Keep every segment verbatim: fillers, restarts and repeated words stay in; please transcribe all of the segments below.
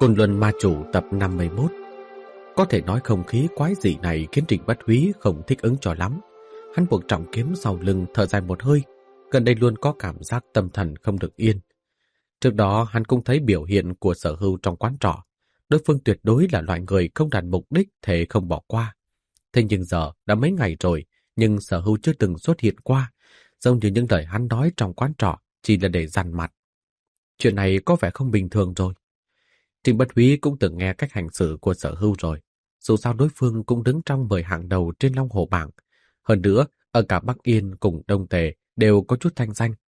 Côn Luân Ma Chủ tập năm mươi mốt. Có thể nói không khí quái dị này khiến Trịnh Bất Húy không thích ứng cho lắm. Hắn buộc trọng kiếm sau lưng, thở dài một hơi, gần đây luôn có cảm giác tâm thần không được yên. Trước đó hắn cũng thấy biểu hiện của Sở Hưu trong quán trọ. Đối phương tuyệt đối là loại người không đạt mục đích thể không bỏ qua. Thế nhưng giờ đã mấy ngày rồi, nhưng Sở Hưu chưa từng xuất hiện qua, giống như những lời hắn nói trong quán trọ chỉ là để dằn mặt. Chuyện này có vẻ không bình thường rồi. Trịnh Bất Húy cũng từng nghe cách hành xử của Sở Hưu rồi. Dù sao đối phương cũng đứng trong mười hạng đầu trên Long Hồ bảng. Hơn nữa, ở cả Bắc Yên cùng Đông Tề đều có chút thanh danh.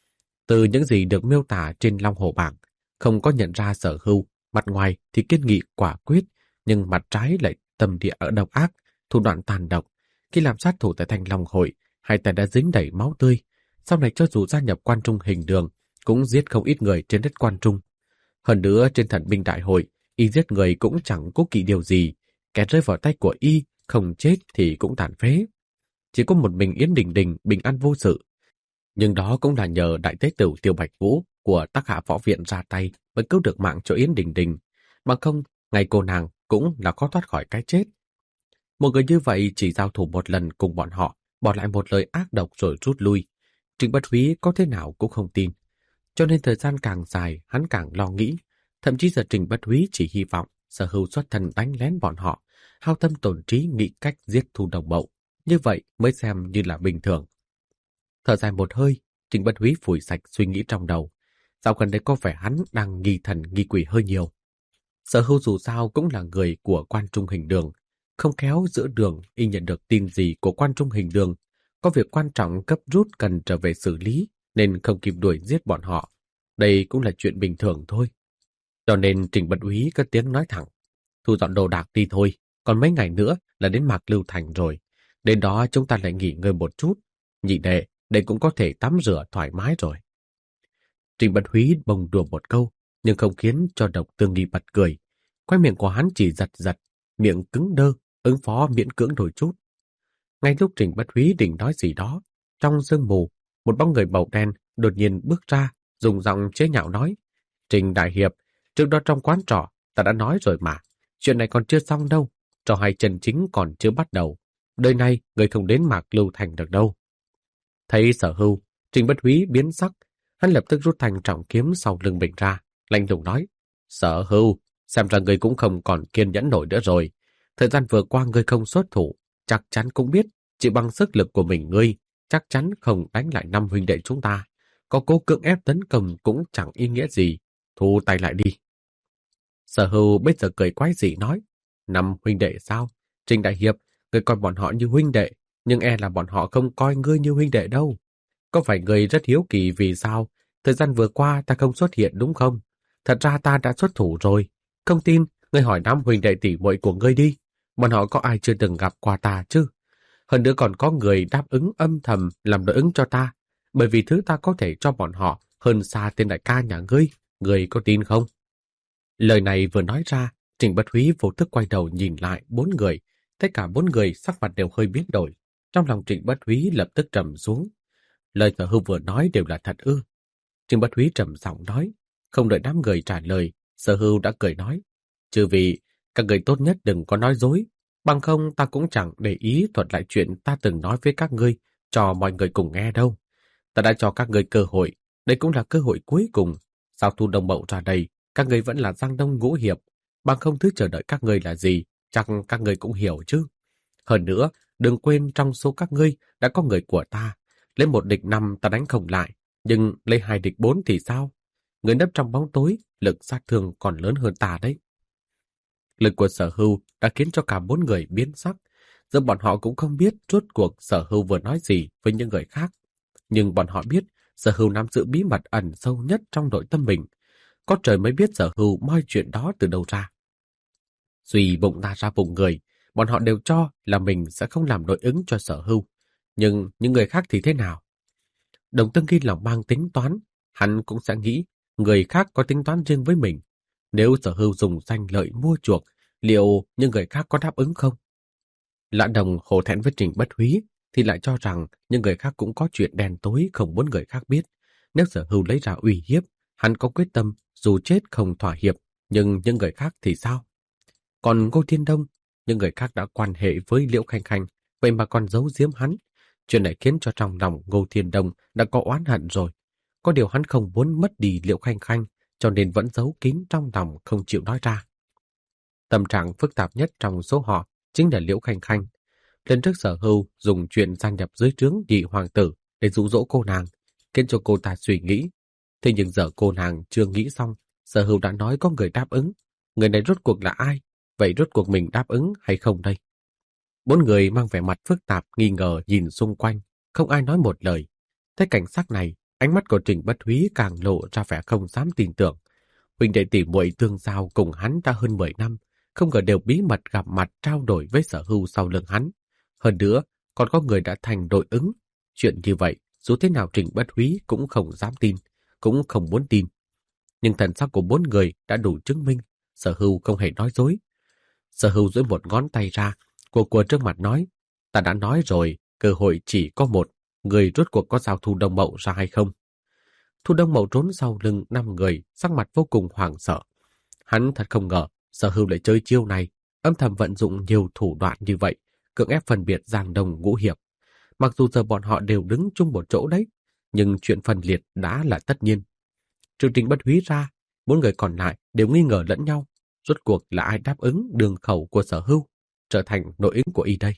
Từ những gì được miêu tả trên Long Hồ bảng, không có nhận ra Sở Hưu, mặt ngoài thì kiên nghị quả quyết, nhưng mặt trái lại tâm địa ở độc ác, thủ đoạn tàn độc. Khi làm sát thủ tại Thanh Long Hội, hai tay đã dính đầy máu tươi. Sau này cho dù gia nhập Quan Trung Hình Đường, cũng giết không ít người trên đất Quan Trung. Hơn nữa trên Thần binh đại hội, y giết người cũng chẳng cố kỵ điều gì. Kẻ rơi vào tay của y, không chết thì cũng tàn phế. Chỉ có một mình Yến Đình Đình bình an vô sự. Nhưng đó cũng là nhờ đại tế tử Tiêu Bạch Vũ của Tắc Hạ Võ Viện ra tay mới cứu được mạng cho Yến Đình Đình. Bằng không, ngày cô nàng cũng là khó thoát khỏi cái chết. Một người như vậy chỉ giao thủ một lần cùng bọn họ, bỏ lại một lời ác độc rồi rút lui. Trịnh Bất Húy có thế nào cũng không tin. Cho nên thời gian càng dài, hắn càng lo nghĩ. Thậm chí giờ Trịnh Bất Húy chỉ hy vọng Sở Hưu xuất thần đánh lén bọn họ, hao tâm tổn trí nghĩ cách giết Thu Đồng Mậu. Như vậy mới xem như là bình thường. Thở dài một hơi, Trịnh Bất Húy phủi sạch suy nghĩ trong đầu. Dạo gần đây có vẻ hắn đang nghi thần nghi quỷ hơi nhiều. Sở Hưu dù sao cũng là người của Quan Trung Hình Đường. Không khéo giữa đường y nhận được tin gì của Quan Trung Hình Đường. Có việc quan trọng cấp rút cần trở về xử lý, nên không kịp đuổi giết bọn họ. Đây cũng là chuyện bình thường thôi. Cho nên Trịnh Bất Húy cất tiếng nói thẳng. Thu dọn đồ đạc đi thôi, còn mấy ngày nữa là đến Mạc Lưu Thành rồi. Đến đó chúng ta lại nghỉ ngơi một chút. Nhị đệ, đây cũng có thể tắm rửa thoải mái rồi. Trịnh Bất Húy bông đùa một câu, nhưng không khiến cho Độc Tương Nghi bật cười. Quay miệng của hắn chỉ giật giật, miệng cứng đơ, ứng phó miễn cưỡng đôi chút. Ngay lúc Trịnh Bất Húy định nói gì đó, trong sương mù, một bóng người màu đen đột nhiên bước ra, dùng giọng chế nhạo nói: Trình Đại Hiệp, trước đó trong quán trọ ta đã nói rồi mà, chuyện này còn chưa xong đâu, trò hay chân chính còn chưa bắt đầu. Đời này người không đến Mạc Lưu Thành được đâu. Thấy Sở Hưu, Trịnh Bất Húy biến sắc, hắn lập tức rút thanh trọng kiếm sau lưng mình ra, lạnh lùng nói: Sở Hưu, xem ra người cũng không còn kiên nhẫn nổi nữa rồi. Thời gian vừa qua ngươi không xuất thủ, chắc chắn cũng biết chỉ bằng sức lực của mình ngươi chắc chắn không đánh lại năm huynh đệ chúng ta. Có cố cưỡng ép tấn công cũng chẳng ý nghĩa gì. Thu tay lại đi. Sở Hưu bây giờ cười quái dị nói: Năm huynh đệ sao? Trình Đại Hiệp, ngươi coi bọn họ như huynh đệ, nhưng e là bọn họ không coi ngươi như huynh đệ đâu. Có phải ngươi rất hiếu kỳ vì sao thời gian vừa qua ta không xuất hiện đúng không? Thật ra ta đã xuất thủ rồi. Không tin, ngươi hỏi năm huynh đệ tỷ muội của ngươi đi. Bọn họ có ai chưa từng gặp qua ta chứ? Hơn nữa còn có người đáp ứng âm thầm làm đối ứng cho ta, bởi vì thứ ta có thể cho bọn họ hơn xa tên đại ca nhà ngươi. Ngươi có tin không? Lời này vừa nói ra, Trịnh Bất Húy vô thức quay đầu nhìn lại bốn người. Tất cả bốn người sắc mặt đều hơi biến đổi. Trong lòng Trịnh Bất Húy lập tức trầm xuống. Lời Sở Hưu vừa nói đều là thật ư? Trịnh Bất Húy trầm giọng nói. Không đợi đám người trả lời, Sở Hưu đã cười nói: Trừ vì các người tốt nhất đừng có nói dối, bằng không ta cũng chẳng để ý thuật lại chuyện ta từng nói với các ngươi cho mọi người cùng nghe đâu. Ta đã cho các ngươi cơ hội, đây cũng là cơ hội cuối cùng. Sau Thu Đồng Mậu ra đây, các ngươi vẫn là Giang Đông Ngũ Hiệp, bằng không thứ chờ đợi các ngươi là gì, chắc các ngươi cũng hiểu chứ. Hơn nữa, đừng quên trong số các ngươi đã có người của ta. Lấy một địch năm ta đánh không lại, nhưng lấy hai địch bốn thì sao? Người nấp trong bóng tối, lực sát thương còn lớn hơn ta đấy. Lực của Sở Hưu đã khiến cho cả bốn người biến sắc. Giờ bọn họ cũng không biết rốt cuộc Sở Hưu vừa nói gì với những người khác. Nhưng bọn họ biết Sở Hưu nắm giữ bí mật ẩn sâu nhất trong nội tâm mình. Có trời mới biết Sở Hưu moi chuyện đó từ đâu ra. Suy bụng ta ra bụng người, bọn họ đều cho là mình sẽ không làm đối ứng cho Sở Hưu. Nhưng những người khác thì thế nào? Đồng Tương Nghi lòng mang tính toán, hắn cũng sẽ nghĩ người khác có tính toán riêng với mình. Nếu Sở Hưu dùng danh lợi mua chuộc, liệu những người khác có đáp ứng không? Lã Đồng hổ thẹn với Trịnh Bất Húy thì lại cho rằng những người khác cũng có chuyện đen tối không muốn người khác biết. Nếu Sở Hưu lấy ra uy hiếp, hắn có quyết tâm dù chết không thỏa hiệp. Nhưng những người khác thì sao? Còn Ngô Thiên Đông, những người khác đã quan hệ với Liễu Khanh Khanh, vậy mà còn giấu giếm hắn. Chuyện này khiến cho trong lòng Ngô Thiên Đông đã có oán hận rồi. Có điều hắn không muốn mất đi Liễu Khanh Khanh, cho nên vẫn giấu kín trong lòng không chịu nói ra. Tâm trạng phức tạp nhất trong số họ chính là Liễu Khanh Khanh. Lần trước Sở Hưu dùng chuyện gia nhập dưới trướng nhị hoàng tử để dụ dỗ cô nàng, khiến cho cô ta suy nghĩ. Thế nhưng giờ cô nàng chưa nghĩ xong, Sở Hưu đã nói có người đáp ứng. Người này rốt cuộc là ai? Vậy rốt cuộc mình đáp ứng hay không đây? Bốn người mang vẻ mặt phức tạp nghi ngờ nhìn xung quanh, không ai nói một lời. Thấy cảnh sắc này, ánh mắt của Trình Bất Húy càng lộ ra vẻ không dám tin tưởng. Huynh đệ tỷ muội tương giao cùng hắn đã hơn mười năm, không ngờ đều bí mật gặp mặt trao đổi với Sở Hưu sau lưng hắn. Hơn nữa, còn có người đã thành đội ứng. Chuyện như vậy, dù thế nào Trình Bất Húy cũng không dám tin, cũng không muốn tin. Nhưng thần sắc của bốn người đã đủ chứng minh, Sở Hưu không hề nói dối. Sở Hưu duỗi một ngón tay ra, của của trước mặt nói, ta đã nói rồi, cơ hội chỉ có một, người rốt cuộc có giao Thu Đông Mậu ra hay không? Thu Đông Mậu trốn sau lưng năm người, sắc mặt vô cùng hoảng sợ. Hắn thật không ngờ, Sở Hưu lại chơi chiêu này, âm thầm vận dụng nhiều thủ đoạn như vậy, cưỡng ép phân biệt Giang Đông ngũ hiệp. Mặc dù giờ bọn họ đều đứng chung một chỗ đấy, nhưng chuyện phân liệt đã là tất nhiên. Trừ Trình Bất Húy ra, bốn người còn lại đều nghi ngờ lẫn nhau, rốt cuộc là ai đáp ứng đường khẩu của Sở Hưu, trở thành nội ứng của y đây.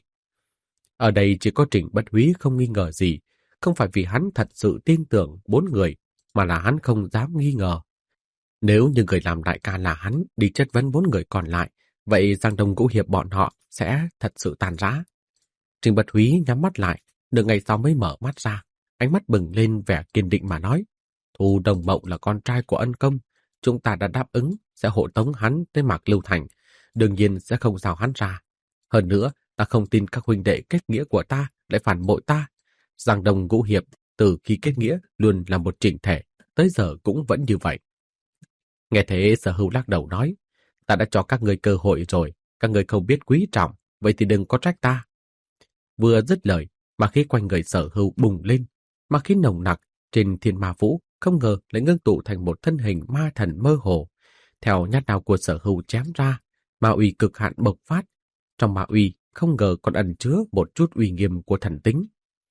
Ở đây chỉ có Trình Bất Húy không nghi ngờ gì, không phải vì hắn thật sự tin tưởng bốn người, mà là hắn không dám nghi ngờ. Nếu như người làm đại ca là hắn đi chất vấn bốn người còn lại, vậy Giang Đông ngũ hiệp bọn họ sẽ thật sự tàn rã. Trình Bất Húy nhắm mắt lại, nửa ngày sau mới mở mắt ra, ánh mắt bừng lên vẻ kiên định mà nói, Thu Đông Mậu là con trai của Ân Công, chúng ta đã đáp ứng sẽ hộ tống hắn tới Mạc Lưu Thành, đương nhiên sẽ không giao hắn ra. Hơn nữa, ta không tin các huynh đệ kết nghĩa của ta lại phản bội ta. Giang Đông ngũ hiệp từ khi kết nghĩa luôn là một chỉnh thể, tới giờ cũng vẫn như vậy. Nghe thế Sở Hưu lắc đầu nói, ta đã cho các người cơ hội rồi, các người không biết quý trọng, vậy thì đừng có trách ta. Vừa dứt lời, mà khí quanh người Sở Hưu bùng lên, mà khí nồng nặc trên Thiên Ma Vũ không ngờ lại ngưng tụ thành một thân hình ma thần mơ hồ. Theo nhát đao của Sở Hưu chém ra, ma uy cực hạn bộc phát. Trong ma uy không ngờ còn ẩn chứa một chút uy nghiêm của thần tính.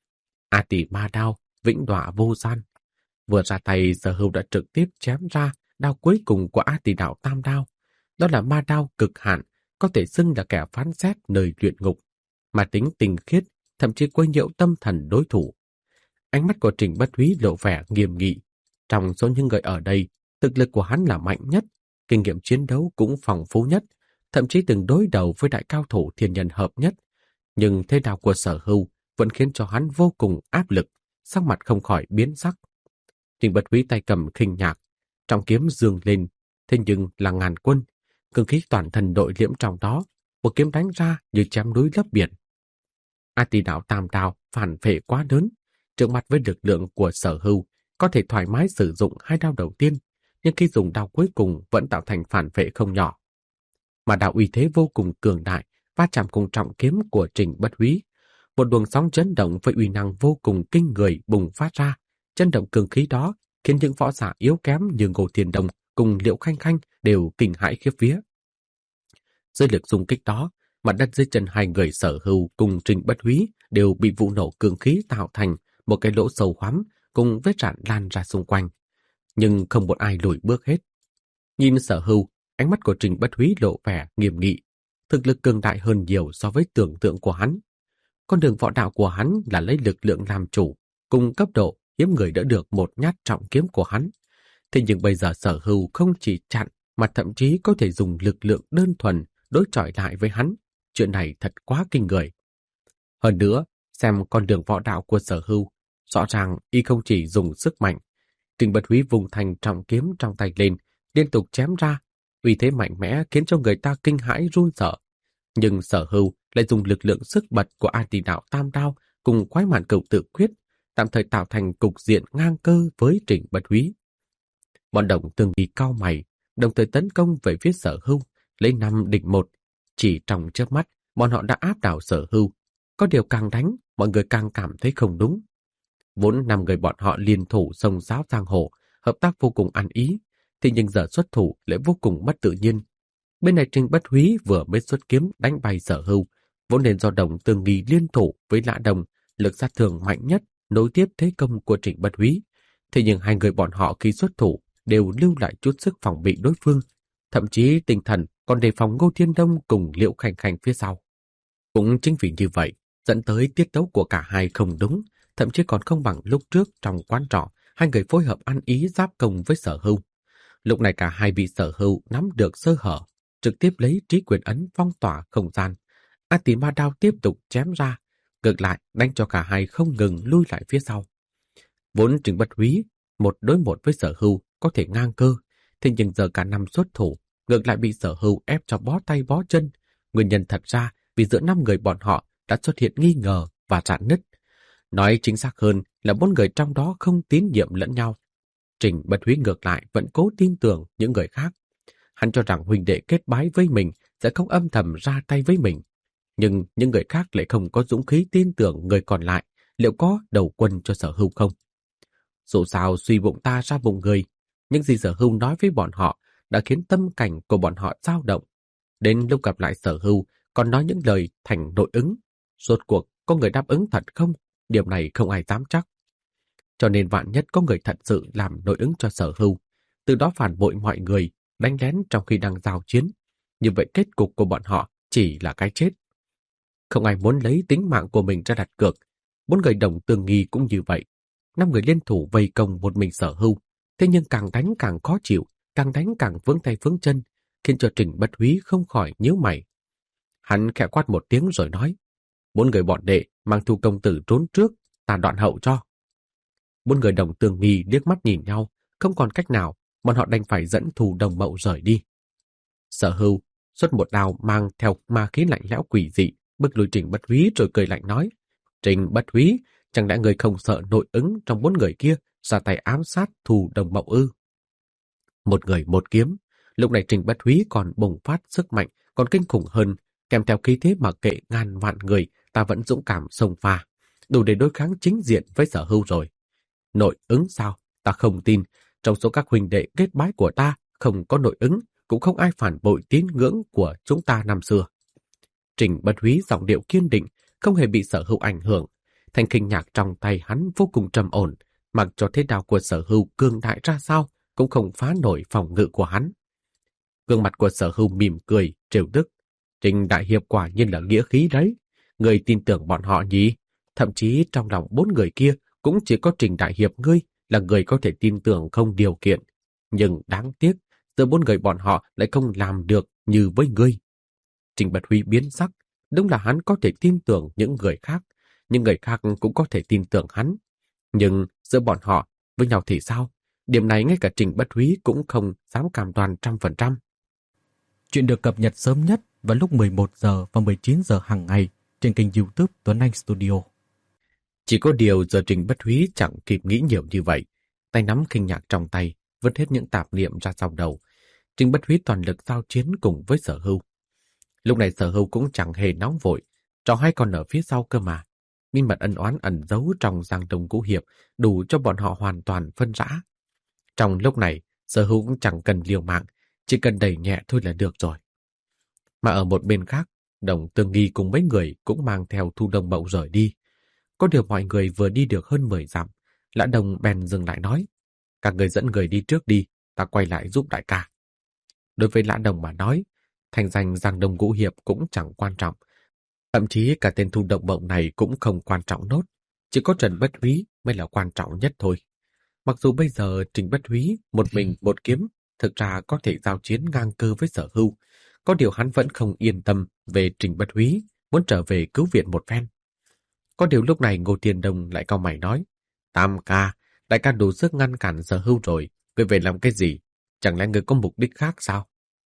A Tỷ Ma Đao, vĩnh đọa vô gian. Vừa ra tay, Sở Hưu đã trực tiếp chém ra đao cuối cùng của A Tỷ Đạo Tam Đao. Đó là ma đao cực hạn, có thể xưng là kẻ phán xét nơi luyện ngục, mà tính tinh khiết, thậm chí quấy nhiễu tâm thần đối thủ. Ánh mắt của Trình Bất Húy lộ vẻ nghiêm nghị. Trong số những người ở đây, thực lực của hắn là mạnh nhất, kinh nghiệm chiến đấu cũng phong phú nhất, thậm chí từng đối đầu với đại cao thủ thiên nhân hợp nhất. Nhưng thế đao của Sở Hưu vẫn khiến cho hắn vô cùng áp lực, sắc mặt không khỏi biến sắc. Trình Bất Húy tay cầm khinh nhạc, trong kiếm dương lên, thế nhưng là ngàn quân, cương khí toàn thân đội liễm trong đó, một kiếm đánh ra như chém núi lấp biển. A Tỷ Đạo Tam Đao phản phệ quá lớn, trước mặt với lực lượng của Sở Hưu, có thể thoải mái sử dụng hai đao đầu tiên, nhưng khi dùng đao cuối cùng vẫn tạo thành phản phệ không nhỏ. Mà đao uy thế vô cùng cường đại, va chạm cùng trọng kiếm của Trình Bất Húy, một luồng sóng chấn động với uy năng vô cùng kinh người bùng phát ra. Chấn động cường khí đó khiến những võ giả yếu kém như Ngô Thiên Đông cùng Liễu Khanh Khanh đều kinh hãi khiếp vía. Dưới lực xung kích đó, mặt đất dưới chân hai người Sở Hưu cùng Trình Bất Húy đều bị vụ nổ cường khí tạo thành một cái lỗ sâu hoắm cùng vết rạn lan ra xung quanh. Nhưng không một ai lùi bước hết. Nhìn Sở Hưu, ánh mắt của Trình Bất Húy lộ vẻ nghiêm nghị, thực lực cường đại hơn nhiều so với tưởng tượng của hắn. Con đường võ đạo của hắn là lấy lực lượng làm chủ, cùng cấp độ hiếm người đỡ được một nhát trọng kiếm của hắn. Thế nhưng bây giờ Sở Hưu không chỉ chặn mà thậm chí có thể dùng lực lượng đơn thuần đối chọi lại với hắn. Chuyện này thật quá kinh người. Hơn nữa, xem con đường võ đạo của Sở Hưu, rõ ràng y không chỉ dùng sức mạnh. Trình Bất Húy vùng thành trọng kiếm trong tay lên, liên tục chém ra, uy thế mạnh mẽ khiến cho người ta kinh hãi run sợ. Nhưng Sở Hưu lại dùng lực lượng sức bật của A Tỷ Đạo Tam Đao cùng Quái Mạn Cửu Tự Quyết, tạm thời tạo thành cục diện ngang cơ với Trình Bất Húy. Bọn Đồng Tương Nghi cao mày, đồng thời tấn công về phía Sở Hưu, lấy năm địch một. Chỉ trong chớp mắt, bọn họ đã áp đảo Sở Hưu. Có điều càng đánh, mọi người càng cảm thấy không đúng. Vốn năm người bọn họ liên thủ xông xáo giang hồ, hợp tác vô cùng ăn ý. thì nhưng giờ xuất thủ lại vô cùng mất tự nhiên. Bên này Trình Bất Húy vừa mới xuất kiếm đánh bay Sở Hưu, vốn nên do Đồng Tương Nghi liên thủ với Lã Đồng, lực sát thương mạnh nhất nối tiếp thế công của Trình Bất Húy. Thế nhưng hai người bọn họ khi xuất thủ đều lưu lại chút sức phòng bị đối phương, thậm chí tinh thần còn đề phòng Ngô Thiên Đông cùng Liễu Khanh Khanh phía sau. Cũng chính vì như vậy, dẫn tới tiết tấu của cả hai không đúng, thậm chí còn không bằng lúc trước trong quán trọ, hai người phối hợp ăn ý giáp công với Sở Hưu. Lúc này cả hai bị Sở Hưu nắm được sơ hở, trực tiếp lấy trí quyền ấn phong tỏa không gian. A Tỳ Ma Đao tiếp tục chém ra, ngược lại đánh cho cả hai không ngừng lui lại phía sau. Vốn Trình Bất Húy một đối một với Sở Hưu có thể ngang cơ, thế nhưng giờ cả năm xuất thủ, ngược lại bị Sở Hưu ép cho bó tay bó chân. Nguyên nhân thật ra vì giữa năm người bọn họ đã xuất hiện nghi ngờ và rạn nứt. Nói chính xác hơn là bốn người trong đó không tín nhiệm lẫn nhau. Trình Bất Húy ngược lại vẫn cố tin tưởng những người khác. Hắn cho rằng huynh đệ kết bái với mình sẽ không âm thầm ra tay với mình. Nhưng những người khác lại không có dũng khí tin tưởng người còn lại liệu có đầu quân cho Sở Hưu không. Dù sao suy bụng ta ra bụng người, những gì Sở Hưu nói với bọn họ đã khiến tâm cảnh của bọn họ dao động. Đến lúc gặp lại Sở Hưu còn nói những lời thành nội ứng. Rốt cuộc có người đáp ứng thật không? Điểm này không ai dám chắc. Cho nên vạn nhất có người thật sự làm nội ứng cho Sở Hưu, từ đó phản bội mọi người, đánh lén trong khi đang giao chiến. Như vậy kết cục của bọn họ chỉ là cái chết. Không ai muốn lấy tính mạng của mình ra đặt cược. Bốn người Đồng Tương Nghi cũng như vậy. Năm người liên thủ vây công một mình Sở Hưu, thế nhưng càng đánh càng khó chịu, càng đánh càng vướng tay vướng chân, khiến cho Trình Bất Húy không khỏi nhíu mày. Hắn khẽ quát một tiếng rồi nói, bốn người bọn đệ mang Thu công tử trốn trước, ta đoạn hậu cho. Bốn người Đồng Tương Nghi liếc mắt nhìn nhau, không còn cách nào, bọn họ đành phải dẫn Thu Đồng Mậu rời đi. Sở Hưu xuất một đao mang theo ma khí lạnh lẽo quỷ dị, bức lùi Trình Bất Húy rồi cười lạnh nói, Trình Bất Húy, chẳng lẽ người không sợ nội ứng trong bốn người kia ra tay ám sát Thu Đồng Mậu ư? Một người một kiếm, lúc này Trình Bất Húy còn bùng phát sức mạnh, còn kinh khủng hơn, kèm theo khí thế mặc kệ ngàn vạn người, ta vẫn dũng cảm xông pha, đủ để đối kháng chính diện với Sở Hưu rồi. Nội ứng sao? Ta không tin, trong số các huynh đệ kết bái của ta không có nội ứng, cũng không ai phản bội tín ngưỡng của chúng ta năm xưa. Trình Bất Húy giọng điệu kiên định, không hề bị Sở Hưu ảnh hưởng. Thanh kinh nhạc trong tay hắn vô cùng trầm ổn, mặc cho thế đạo của Sở Hưu cương đại ra sao cũng không phá nổi phòng ngự của hắn. Gương mặt của Sở Hưu mỉm cười, trêu tức. Trình đại hiệp quả nhiên là nghĩa khí đấy. Người tin tưởng bọn họ nhỉ? Thậm chí trong lòng bốn người kia cũng chỉ có Trình đại hiệp ngươi là người có thể tin tưởng không điều kiện. Nhưng đáng tiếc, giờ bốn người bọn họ lại không làm được như với ngươi. Trình Bất Húy biến sắc, đúng là hắn có thể tin tưởng những người khác, nhưng người khác cũng có thể tin tưởng hắn. Nhưng giữa bọn họ với nhau thì sao? Điểm này ngay cả Trình Bất Húy cũng không dám cam đoan trăm phần trăm. Chuyện được cập nhật sớm nhất vào lúc mười một giờ và mười chín giờ hàng ngày trên kênh YouTube Tuấn Anh Studio. Chỉ có điều giờ Trình Bất Húy chẳng kịp nghĩ nhiều như vậy. Tay nắm kinh nhạc trong tay, vứt hết những tạp niệm ra sau đầu. Trình Bất Húy toàn lực giao chiến cùng với Sở Hưu. Lúc này Sở Hưu cũng chẳng hề nóng vội, trò hay còn ở phía sau cơ mà. Bí mật ân oán ẩn giấu trong Giang Đông Ngũ Hiệp đủ cho bọn họ hoàn toàn phân rã. Trong lúc này, Sở Hưu cũng chẳng cần liều mạng, chỉ cần đẩy nhẹ thôi là được rồi. Mà ở một bên khác, Đồng Tương Nghi cùng mấy người cũng mang theo Thu Đồng Mậu rời đi. Có điều mọi người vừa đi được hơn mười dặm, Lã Đồng bèn dừng lại nói, các người dẫn người đi trước đi, ta quay lại giúp đại ca. Đối với Lã Đồng mà nói, thành danh Giang Đông Ngũ Hiệp cũng chẳng quan trọng. Thậm chí cả tên Thu Đồng Mậu này cũng không quan trọng nốt, chỉ có Trần Bất Húy mới là quan trọng nhất thôi. Mặc dù bây giờ Trình Bất Húy một mình một kiếm thực ra có thể giao chiến ngang cơ với Sở Hưu, có điều hắn vẫn không yên tâm về Trình Bất Húy, muốn trở về cứu viện một phen. Có điều lúc này Ngô Thiên Đông lại cau mày nói, Tam ca, đại ca đủ sức ngăn cản Sở Hưu rồi, người về làm cái gì? Chẳng lẽ người có mục đích khác sao?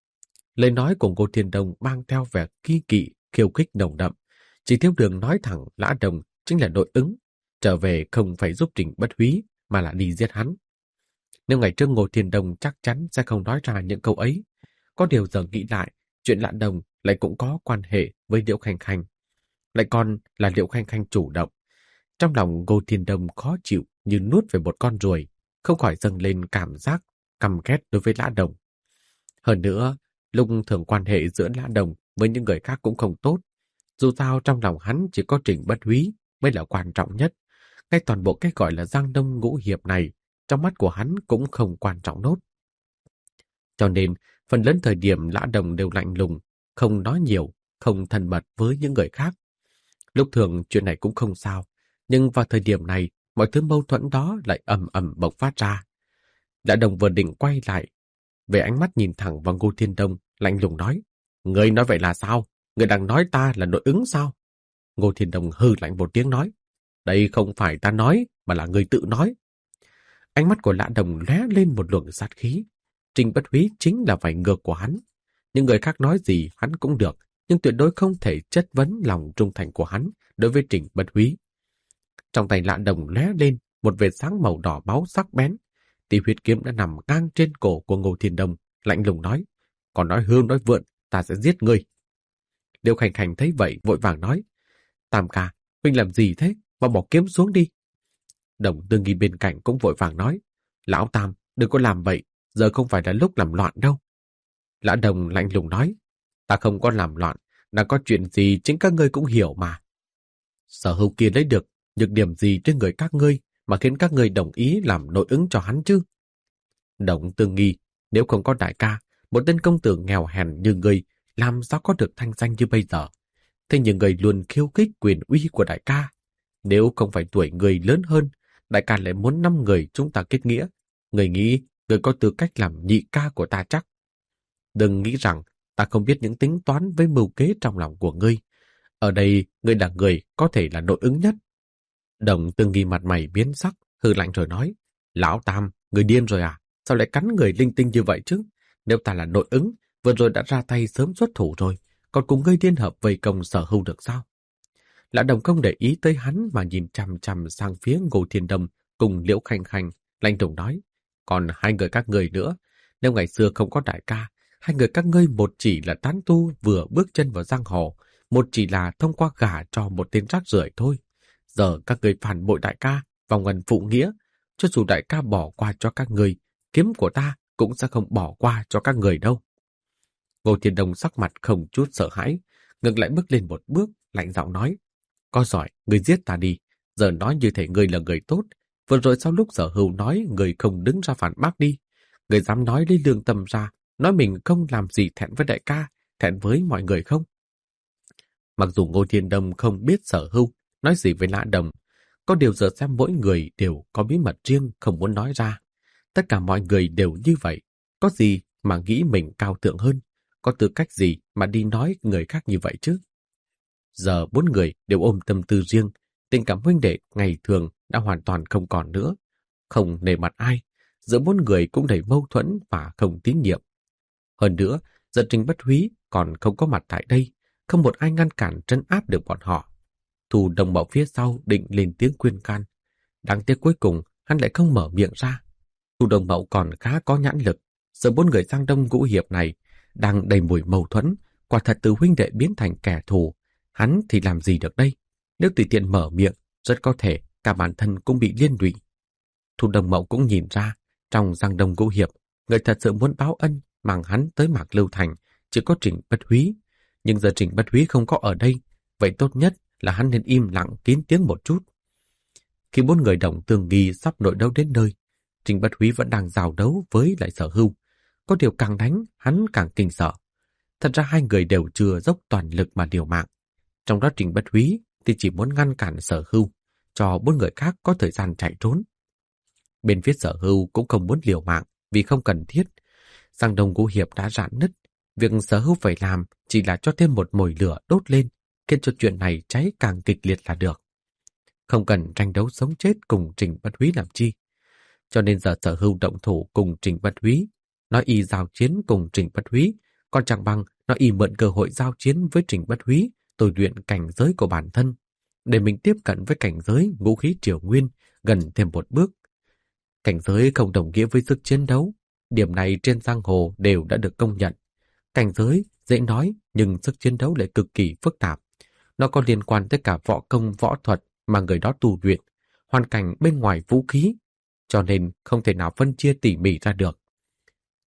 Lời nói của Ngô Thiên Đông mang theo vẻ kỳ kỵ, khiêu khích nồng đậm. Chỉ thiếu đường nói thẳng Lã Đồng chính là nội ứng, trở về không phải giúp Trình Bất Húy mà là đi giết hắn. Nếu ngày trước Ngô Thiên Đông chắc chắn sẽ không nói ra những câu ấy. Có điều giờ nghĩ lại, chuyện Lã Đồng lại cũng có quan hệ với Liễu Khanh Khanh. Lại còn là Liễu Khanh Khanh chủ động. Trong lòng Ngô Thiên Đông khó chịu như nuốt về một con ruồi, không khỏi dâng lên cảm giác căm ghét đối với Lã Đồng. Hơn nữa, lúc thường quan hệ giữa Lã Đồng với những người khác cũng không tốt. Dù sao trong lòng hắn chỉ có Trình Bất Húy mới là quan trọng nhất. Ngay toàn bộ cái gọi là Giang Đông Ngũ Hiệp này, trong mắt của hắn cũng không quan trọng nốt. Cho nên, phần lớn thời điểm Lã Đồng đều lạnh lùng, không nói nhiều, không thân mật với những người khác. Lúc thường chuyện này cũng không sao, nhưng vào thời điểm này, mọi thứ mâu thuẫn đó lại ầm ầm bộc phát ra. Lã Đồng vừa định quay lại, về ánh mắt nhìn thẳng vào Ngô Thiên Đông, lạnh lùng nói, người nói vậy là sao? Người đang nói ta là nội ứng sao? Ngô Thiên Đông hừ lạnh một tiếng nói, đây không phải ta nói, mà là người tự nói. Ánh mắt của Lã Đồng lóe lên một luồng sát khí. Trình Bất Húy chính là vảy ngược của hắn. Những người khác nói gì hắn cũng được, nhưng tuyệt đối không thể chất vấn lòng trung thành của hắn đối với Trình Bất Húy. Trong tay Lã Đồng lóe lên một vệt sáng màu đỏ máu sắc bén. Tỷ huyết kiếm đã nằm ngang trên cổ của Ngô Thiên Đông, lạnh lùng nói, còn nói hưu nói vượn, ta sẽ giết ngươi. Liêu Khanh Khanh thấy vậy vội vàng nói, Tam ca, huynh làm gì thế, mà bỏ kiếm xuống đi. Đồng Tương Nghi bên cạnh cũng vội vàng nói, lão Tam, đừng có làm vậy, giờ không phải là lúc làm loạn đâu. Lã Đồng lạnh lùng nói, ta không có làm loạn, đã có chuyện gì chính các ngươi cũng hiểu mà. Sở Hữu kia lấy được nhược điểm gì trên người các ngươi mà khiến các ngươi đồng ý làm nội ứng cho hắn chứ? Đồng Tương Nghi, nếu không có đại ca, một tên công tử nghèo hèn như ngươi làm sao có được thanh danh như bây giờ? Thế nhưng người luôn khiêu khích quyền uy của đại ca. Nếu không phải tuổi người lớn hơn, đại ca lại muốn năm người chúng ta kết nghĩa. Người nghĩ người có tư cách làm nhị ca của ta chắc. Đừng nghĩ rằng ta không biết những tính toán với mưu kế trong lòng của ngươi. Ở đây, ngươi là người có thể là nội ứng nhất. Đồng Tương Nghi mặt mày biến sắc, hừ lạnh rồi nói, lão Tam, người điên rồi à? Sao lại cắn người linh tinh như vậy chứ? Nếu ta là nội ứng, vừa rồi đã ra tay sớm xuất thủ rồi, còn cùng ngươi liên hợp vây công Sở Hưu được sao? Lã Đồng không để ý tới hắn mà nhìn chằm chằm sang phía Ngô Thiên Đông cùng Liễu Khanh Khanh, lạnh lùng nói, còn hai người các ngươi nữa, nếu ngày xưa không có đại ca, hai người các ngươi một chỉ là tán tu vừa bước chân vào giang hồ, một chỉ là thông qua gả cho một tên rác rưởi thôi. Giờ các ngươi phản bội đại ca, vòng ân phụ nghĩa, cho dù đại ca bỏ qua cho các ngươi, kiếm của ta cũng sẽ không bỏ qua cho các người đâu. Ngô Thiên Đông sắc mặt không chút sợ hãi, ngược lại bước lên một bước, lạnh giọng nói, có giỏi, ngươi giết ta đi, giờ nói như thể ngươi là người tốt, vừa rồi sau lúc Sở Hưu nói người không đứng ra phản bác đi, người dám nói lấy lương tâm ra, nói mình không làm gì thẹn với đại ca, thẹn với mọi người không? Mặc dù Ngô Thiên Đông không biết Sở Hưu nói gì với Lã Đồng, có điều giờ xem mỗi người đều có bí mật riêng không muốn nói ra. Tất cả mọi người đều như vậy, có gì mà nghĩ mình cao thượng hơn, có tư cách gì mà đi nói người khác như vậy chứ? Giờ bốn người đều ôm tâm tư riêng, tình cảm huynh đệ ngày thường đã hoàn toàn không còn nữa. Không nề mặt ai, giữa bốn người cũng đầy mâu thuẫn và không tín nhiệm. Hơn nữa, giờ Trình Bất Húy còn không có mặt tại đây, không một ai ngăn cản trấn áp được bọn họ. Thù Đồng Mậu phía sau định lên tiếng khuyên can. Đáng tiếc cuối cùng hắn lại không mở miệng ra. Thù Đồng Mậu còn khá có nhãn lực, giờ bốn người Giang Đông Ngũ Hiệp này đang đầy mùi mâu thuẫn, quả thật từ huynh đệ biến thành kẻ thù. Hắn thì làm gì được đây? Nếu tùy tiện mở miệng, rất có thể cả bản thân cũng bị liên lụy. Thù Đồng Mậu cũng nhìn ra, trong Giang Đông Ngũ Hiệp, người thật sự muốn báo ân mang hắn tới Mạc Lưu Thành chỉ có Trình Bất Húy. Nhưng giờ Trình Bất Húy không có ở đây, vậy tốt nhất là hắn nên im lặng kín tiếng một chút. Khi bốn người Đồng Tương Nghi sắp nội đấu đến nơi, Trình Bất Húy vẫn đang giao đấu với lại Sở Hưu. Có điều càng đánh, hắn càng kinh sợ. Thật ra hai người đều chưa dốc toàn lực mà liều mạng. Trong đó Trình Bất Húy thì chỉ muốn ngăn cản Sở Hưu, cho bốn người khác có thời gian chạy trốn. Bên phía Sở Hưu cũng không muốn liều mạng vì không cần thiết. Giang Đông Ngũ Hiệp đã rạn nứt, việc Sở Hưu phải làm chỉ là cho thêm một mồi lửa đốt lên, khiến cho chuyện này cháy càng kịch liệt là được. Không cần tranh đấu sống chết cùng Trình Bất Húy làm chi. Cho nên giờ Sở Hưu động thủ cùng Trình Bất Húy, nói y giao chiến cùng Trình Bất Húy, còn chẳng bằng nói y mượn cơ hội giao chiến với Trình Bất Húy, tôi luyện cảnh giới của bản thân, để mình tiếp cận với cảnh giới ngũ khí triều nguyên gần thêm một bước. Cảnh giới không đồng nghĩa với sức chiến đấu, điểm này trên giang hồ đều đã được công nhận. Cảnh giới dễ nói nhưng sức chiến đấu lại cực kỳ phức tạp. Nó có liên quan tới cả võ công võ thuật mà người đó tu luyện, hoàn cảnh bên ngoài vũ khí, cho nên không thể nào phân chia tỉ mỉ ra được.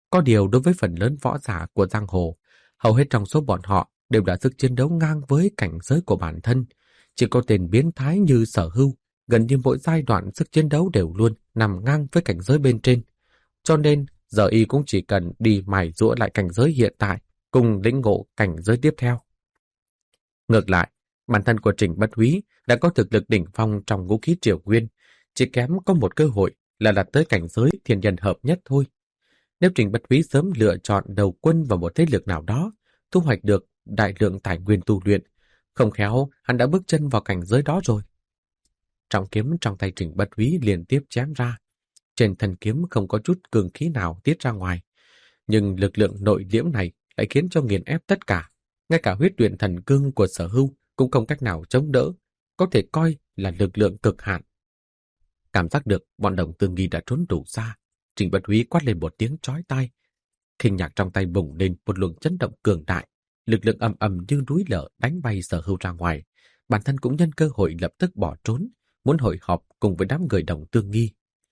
Có điều đối với phần lớn võ giả của giang hồ, hầu hết trong số bọn họ đều đã sức chiến đấu ngang với cảnh giới của bản thân. Chỉ có tên biến thái như Sở Hưu, gần như mỗi giai đoạn sức chiến đấu đều luôn nằm ngang với cảnh giới bên trên. Cho nên, giờ y cũng chỉ cần đi mài giũa lại cảnh giới hiện tại, cùng lĩnh ngộ cảnh giới tiếp theo. Ngược lại, bản thân của Trình Bất Húy đã có thực lực đỉnh phong trong ngũ khí triều nguyên, chỉ kém có một cơ hội là đạt tới cảnh giới thiên nhân hợp nhất thôi. Nếu Trình Bất Húy sớm lựa chọn đầu quân vào một thế lực nào đó, thu hoạch được đại lượng tài nguyên tu luyện, không khéo hắn đã bước chân vào cảnh giới đó rồi. Trọng kiếm trong tay Trình Bất Húy liên tiếp chém ra. Trên thân kiếm không có chút cường khí nào tiết ra ngoài, nhưng lực lượng nội liễm này lại khiến cho nghiền ép tất cả. Ngay cả huyết luyện thần cương của Sở Hưu cũng không cách nào chống đỡ, có thể coi là lực lượng cực hạn. Cảm giác được bọn Đồng Tương Nghi đã trốn đủ xa, Trình Bất Húy quát lên một tiếng chói tai. Khinh nhạc trong tay bùng lên một luồng chấn động cường đại, lực lượng ầm ầm như núi lở đánh bay Sở Hưu ra ngoài. Bản thân cũng nhân cơ hội lập tức bỏ trốn, muốn hội họp cùng với đám người Đồng Tương Nghi.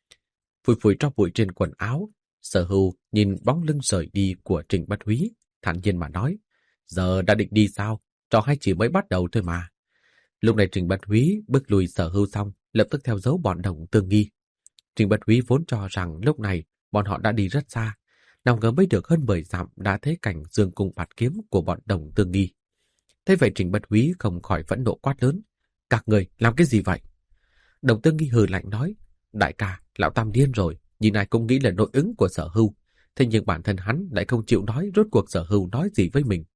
Phủi phủi tro bụi trên quần áo, Sở Hưu nhìn bóng lưng rời đi của Trình Bất Húy, thản nhiên mà nói: giờ đã định đi sao? Trò hay chỉ mới bắt đầu thôi mà. Lúc này Trình Bất Húy bước lùi Sở Hưu xong, lập tức theo dấu bọn Đồng Tương Nghi. Trình Bất Húy vốn cho rằng lúc này bọn họ đã đi rất xa, nào ngờ mới được hơn mười dặm đã thấy cảnh dương cung bạt kiếm của bọn Đồng Tương Nghi. Thế vậy Trình Bất Húy không khỏi phẫn nộ quát lớn: các người làm cái gì vậy? Đồng Tương Nghi hừ lạnh nói: đại ca, lão Tam điên rồi, nhìn ai cũng nghĩ là nội ứng của Sở Hưu, thế nhưng bản thân hắn lại không chịu nói rốt cuộc Sở Hưu nói gì với mình.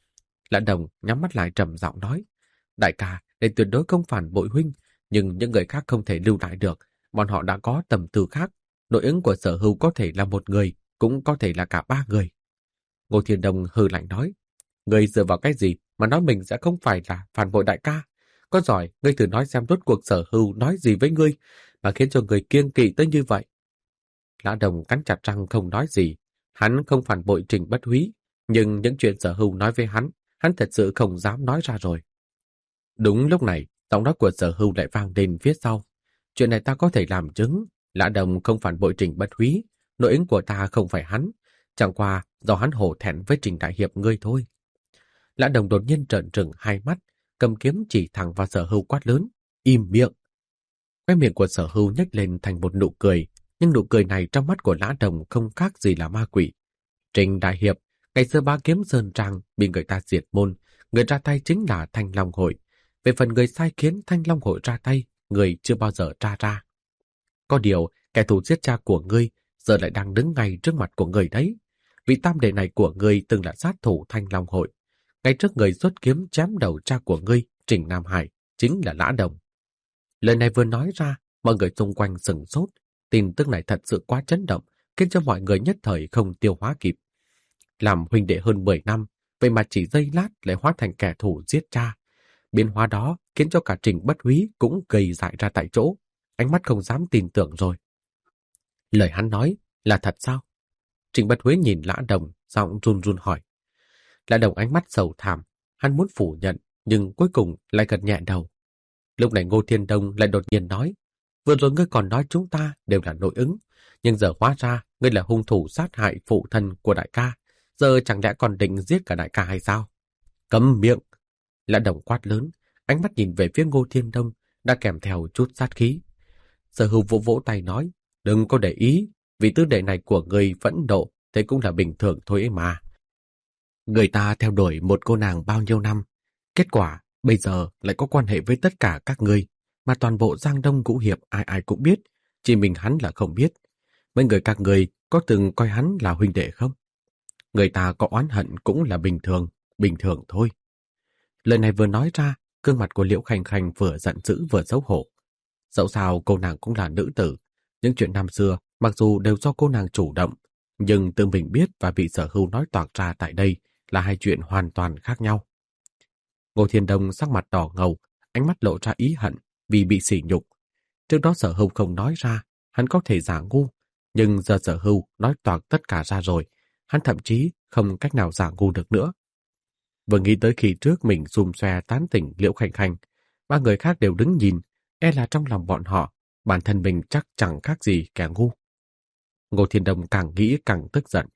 Lã Đồng nhắm mắt lại trầm giọng nói: đại ca, để tuyệt đối không phản bội huynh, nhưng những người khác không thể lưu lại được, bọn họ đã có tầm tư khác, nội ứng của Sở Hưu có thể là một người, cũng có thể là cả ba người. Ngô Thiên Đông hừ lạnh nói: ngươi dựa vào cái gì mà nói mình sẽ không phải là phản bội đại ca? Có giỏi, ngươi thử nói xem rốt cuộc Sở Hưu nói gì với ngươi mà khiến cho người kiêng kỵ tới như vậy. Lã Đồng cắn chặt răng không nói gì. Hắn không phản bội Trình Bất Húy, nhưng những chuyện Sở Hưu nói với hắn, hắn thật sự không dám nói ra rồi. Đúng lúc này, giọng nói của Sở Hưu lại vang lên phía sau: chuyện này ta có thể làm chứng, Lã Đồng không phản bội Trình Bất Húy, nội ứng của ta không phải hắn, chẳng qua do hắn hổ thẹn với Trình đại hiệp ngươi thôi. Lã Đồng đột nhiên trợn trừng hai mắt, cầm kiếm chỉ thẳng vào Sở Hưu quát lớn: im miệng! Khóe miệng của Sở Hưu nhếch lên thành một nụ cười, nhưng nụ cười này trong mắt của Lã Đồng không khác gì là ma quỷ. Trình đại hiệp, ngày xưa Bá Kiếm Sơn Trang bị người ta diệt môn, người ra tay chính là Thanh Long Hội. Về phần người sai khiến Thanh Long Hội ra tay, người chưa bao giờ tra ra. Có điều, kẻ thù giết cha của ngươi giờ lại đang đứng ngay trước mặt của người đấy. Vị tam đệ này của ngươi từng là sát thủ Thanh Long Hội. Ngay trước người xuất kiếm chém đầu cha của ngươi, Trình Nam Hải, chính là Lã Đồng. Lời này vừa nói ra, mọi người xung quanh sửng sốt. Tin tức này thật sự quá chấn động, khiến cho mọi người nhất thời không tiêu hóa kịp. Làm huynh đệ hơn mười năm, vậy mà chỉ giây lát lại hóa thành kẻ thù giết cha. Biến hóa đó khiến cho cả Trình Bất Húy cũng gầy dại ra tại chỗ, ánh mắt không dám tin tưởng rồi. Lời hắn nói là thật sao? Trình Bất Húy nhìn Lã Đồng, giọng run run hỏi. Lã Đồng ánh mắt sầu thảm, hắn muốn phủ nhận, nhưng cuối cùng lại gật nhẹ đầu. Lúc này Ngô Thiên Đông lại đột nhiên nói: vừa rồi ngươi còn nói chúng ta đều là nội ứng, nhưng giờ hóa ra ngươi là hung thủ sát hại phụ thân của đại ca, giờ chẳng lẽ còn định giết cả đại ca hay sao? Câm miệng! Lã Đồng quát lớn, ánh mắt nhìn về phía Ngô Thiên Đông đã kèm theo chút sát khí. Sở Hưu vỗ vỗ tay nói: đừng có để ý, vì tứ đệ này của ngươi phẫn nộ, thế cũng là bình thường thôi ấy mà. Người ta theo đuổi một cô nàng bao nhiêu năm, kết quả bây giờ lại có quan hệ với tất cả các ngươi, mà toàn bộ Giang Đông Ngũ Hiệp ai ai cũng biết, chỉ mình hắn là không biết. Mấy người các ngươi có từng coi hắn là huynh đệ không? Người ta có oán hận cũng là bình thường, bình thường thôi. Lời này vừa nói ra, gương mặt của Liễu Khanh Khanh vừa giận dữ vừa xấu hổ. Dẫu sao cô nàng cũng là nữ tử, những chuyện năm xưa mặc dù đều do cô nàng chủ động, nhưng tự mình biết và bị Sở Hưu nói toạc ra tại đây là hai chuyện hoàn toàn khác nhau. Ngô Thiên Đông sắc mặt đỏ ngầu, ánh mắt lộ ra ý hận vì bị sỉ nhục. Trước đó Sở Hưu không nói ra, hắn có thể giả ngu, nhưng giờ Sở Hưu nói toạc tất cả ra rồi, hắn thậm chí không cách nào giả ngu được nữa. Vừa nghĩ tới khi trước mình xùm xoe tán tỉnh Liễu Khanh Khanh, ba người khác đều đứng nhìn, e là trong lòng bọn họ, bản thân mình chắc chẳng khác gì kẻ ngu. Ngô Thiên Đông càng nghĩ càng tức giận.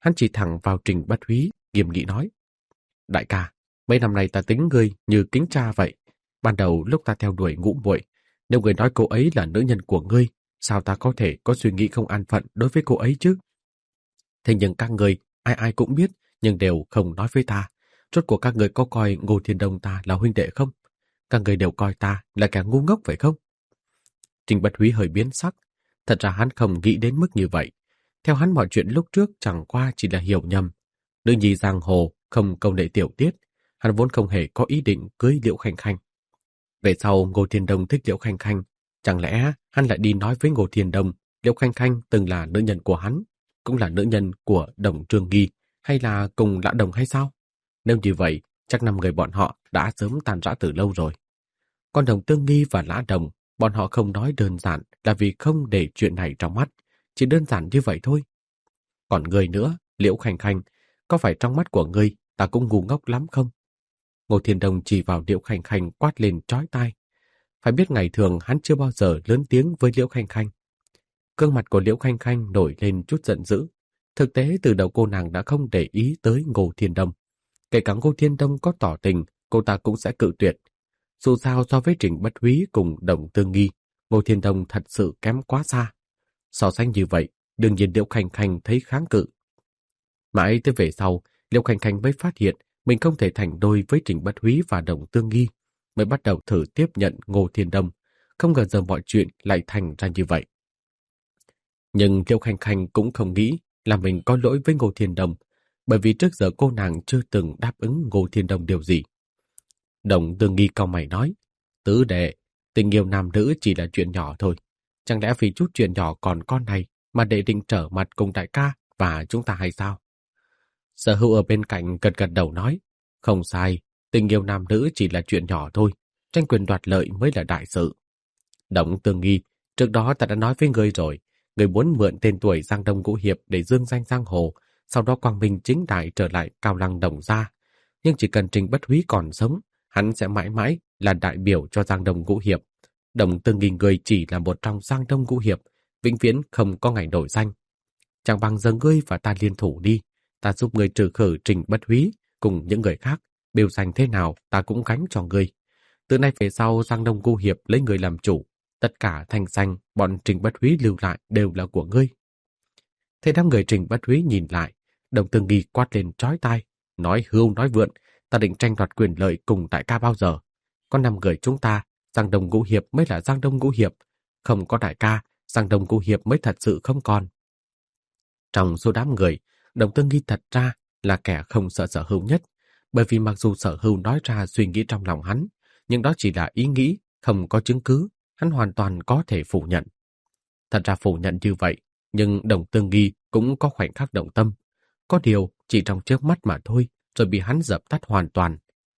Hắn chỉ thẳng vào Trình Bất Húy, nghiêm nghị nói: Đại ca, mấy năm nay ta tính ngươi như kính cha vậy. Ban đầu lúc ta theo đuổi Ngũ muội, nếu ngươi nói cô ấy là nữ nhân của ngươi, sao ta có thể có suy nghĩ không an phận đối với cô ấy chứ? Thế nhưng các ngươi, ai ai cũng biết, nhưng đều không nói với ta. Rốt cuộc các ngươi có coi Ngô Thiên Đông ta là huynh đệ không? Các ngươi đều coi ta là kẻ ngu ngốc phải không? Trình Bất Húy hơi biến sắc. Thật ra hắn không nghĩ đến mức như vậy. Theo hắn mọi chuyện lúc trước chẳng qua chỉ là hiểu nhầm. Nữ nhi giang hồ không câu nệ tiểu tiết, hắn vốn không hề có ý định cưới Liễu Khanh Khanh. Về sau Ngô Thiên Đông thích Liễu Khanh Khanh, chẳng lẽ hắn lại đi nói với Ngô Thiên Đông Liễu Khanh Khanh từng là nữ nhân của hắn, cũng là nữ nhân của Đồng Trương Nghi, hay là cùng Lã Đồng hay sao? Nếu như vậy, chắc năm người bọn họ đã sớm tan rã từ lâu rồi. Còn Đồng Tương Nghi và Lã Đồng, bọn họ không nói đơn giản là vì không để chuyện này trong mắt, chỉ đơn giản như vậy thôi. Còn người nữa, Liễu Khanh Khanh, có phải trong mắt của ngươi ta cũng ngu ngốc lắm không? Ngô Thiên Đông chỉ vào Liễu Khanh Khanh quát lên chói tai. Phải biết ngày thường hắn chưa bao giờ lớn tiếng với Liễu Khanh Khanh. Gương mặt của Liễu Khanh Khanh nổi lên chút giận dữ. Thực tế từ đầu cô nàng đã không để ý tới Ngô Thiên Đông. Kể cả Ngô Thiên Đông có tỏ tình, cô ta cũng sẽ cự tuyệt. Dù sao so với Trình Bất Húy cùng Đồng Tương Nghi, Ngô Thiên Đông thật sự kém quá xa. So sánh như vậy, đương nhiên Liễu Khanh Khanh thấy kháng cự. Mãi tới về sau, Liễu Khanh Khanh mới phát hiện mình không thể thành đôi với Trình Bất Húy và Đồng Tương Nghi, mới bắt đầu thử tiếp nhận Ngô Thiên Đông. Không ngờ giờ mọi chuyện lại thành ra như vậy. Nhưng Liễu Khanh Khanh cũng không nghĩ là mình có lỗi với Ngô Thiên Đông, bởi vì trước giờ cô nàng chưa từng đáp ứng Ngô Thiên Đông điều gì. Đồng Tương Nghi cau mày nói: Tứ đệ, tình yêu nam nữ chỉ là chuyện nhỏ thôi. Chẳng lẽ vì chút chuyện nhỏ còn con này mà đệ định trở mặt cùng đại ca và chúng ta hay sao? Sở Hữu ở bên cạnh gật gật đầu nói: Không sai, tình yêu nam nữ chỉ là chuyện nhỏ thôi, tranh quyền đoạt lợi mới là đại sự. Đồng Tương Nghi, trước đó ta đã nói với ngươi rồi, ngươi muốn mượn tên tuổi Giang Đông Ngũ Hiệp để dương danh giang hồ, sau đó quang minh chính đại trở lại Cao Lăng Đồng gia. Nhưng chỉ cần Trình Bất Húy còn sống, hắn sẽ mãi mãi là đại biểu cho Giang Đông Ngũ Hiệp. Đồng Tương Nghi người chỉ là một trong Giang Đông Ngũ Hiệp, vĩnh viễn không có ngày đổi danh. Chẳng bằng giờ ngươi và ta liên thủ đi, ta giúp ngươi trừ khử Trình Bất Húy cùng những người khác, biểu danh thế nào ta cũng gánh cho ngươi. Từ nay về sau Giang Đông Ngũ Hiệp lấy người làm chủ, tất cả thanh danh bọn Trình Bất Húy lưu lại đều là của ngươi. Thế đám người Trình Bất Húy nhìn lại, Đồng Tương Nghi quát lên chói tai, nói hưu nói vượn, ta định tranh đoạt quyền lợi cùng đại ca bao giờ? Có năm người chúng ta, Giang Đông Ngũ Hiệp mới là Giang Đông Ngũ Hiệp, không có đại ca, Giang Đông Ngũ Hiệp mới thật sự không còn. Trong số đám người, Đồng Tương Nghi thật ra là kẻ không sợ Sở Hưu nhất, bởi vì mặc dù Sở Hưu nói ra suy nghĩ trong lòng hắn, nhưng đó chỉ là ý nghĩ, không có chứng cứ, hắn hoàn toàn có thể phủ nhận. Thật ra phủ nhận như vậy, nhưng Đồng Tương Nghi cũng có khoảnh khắc động tâm. Có điều chỉ trong chớp mắt mà thôi, rồi bị hắn dập tắt hoàn toàn.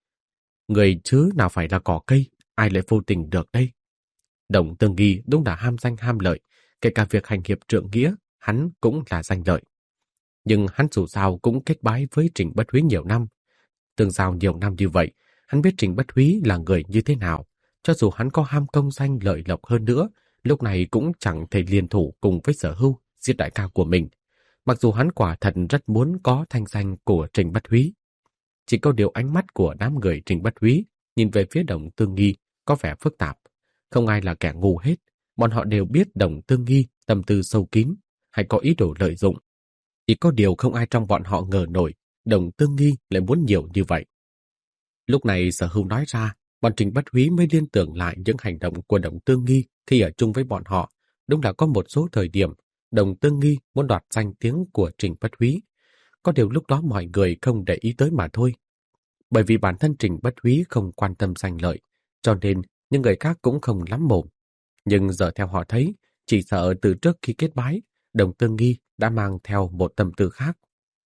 Người chứ nào phải là cỏ cây, ai lại vô tình được đây? Đồng Tương Nghi đúng là ham danh ham lợi, kể cả việc hành hiệp trượng nghĩa, hắn cũng là danh lợi. Nhưng hắn dù sao cũng kết bái với Trình Bất Húy nhiều năm. Tương giao nhiều năm như vậy, hắn biết Trình Bất Húy là người như thế nào. Cho dù hắn có ham công danh lợi lộc hơn nữa, lúc này cũng chẳng thể liên thủ cùng với Sở Hưu giết đại ca của mình. Mặc dù hắn quả thật rất muốn có thanh danh của Trình Bất Húy. Chỉ có điều ánh mắt của đám người Trình Bất Húy nhìn về phía Đồng Tương Nghi có vẻ phức tạp. Không ai là kẻ ngu hết. Bọn họ đều biết Đồng Tương Nghi tâm tư sâu kín hay có ý đồ lợi dụng. Chỉ có điều không ai trong bọn họ ngờ nổi Đồng Tương Nghi lại muốn nhiều như vậy. Lúc này Sở Hưu nói ra, bọn Trình Bất Húy mới liên tưởng lại những hành động của Đồng Tương Nghi khi ở chung với bọn họ. Đúng là có một số thời điểm Đồng Tương Nghi muốn đoạt danh tiếng của Trình Bất Húy. Có điều lúc đó mọi người không để ý tới mà thôi. Bởi vì bản thân Trình Bất Húy không quan tâm danh lợi, cho nên những người khác cũng không lắm mồm. Nhưng giờ theo họ thấy, chỉ sợ từ trước khi kết bái, Đồng Tương Nghi đã mang theo một tâm tư khác.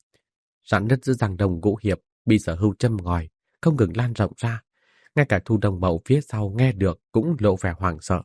Rạn nứt giữa Giang Đông Ngũ Hiệp bị Sở Hưu châm ngòi, không ngừng lan rộng ra. Ngay cả Thu Đồng Mậu phía sau nghe được cũng lộ vẻ hoảng sợ.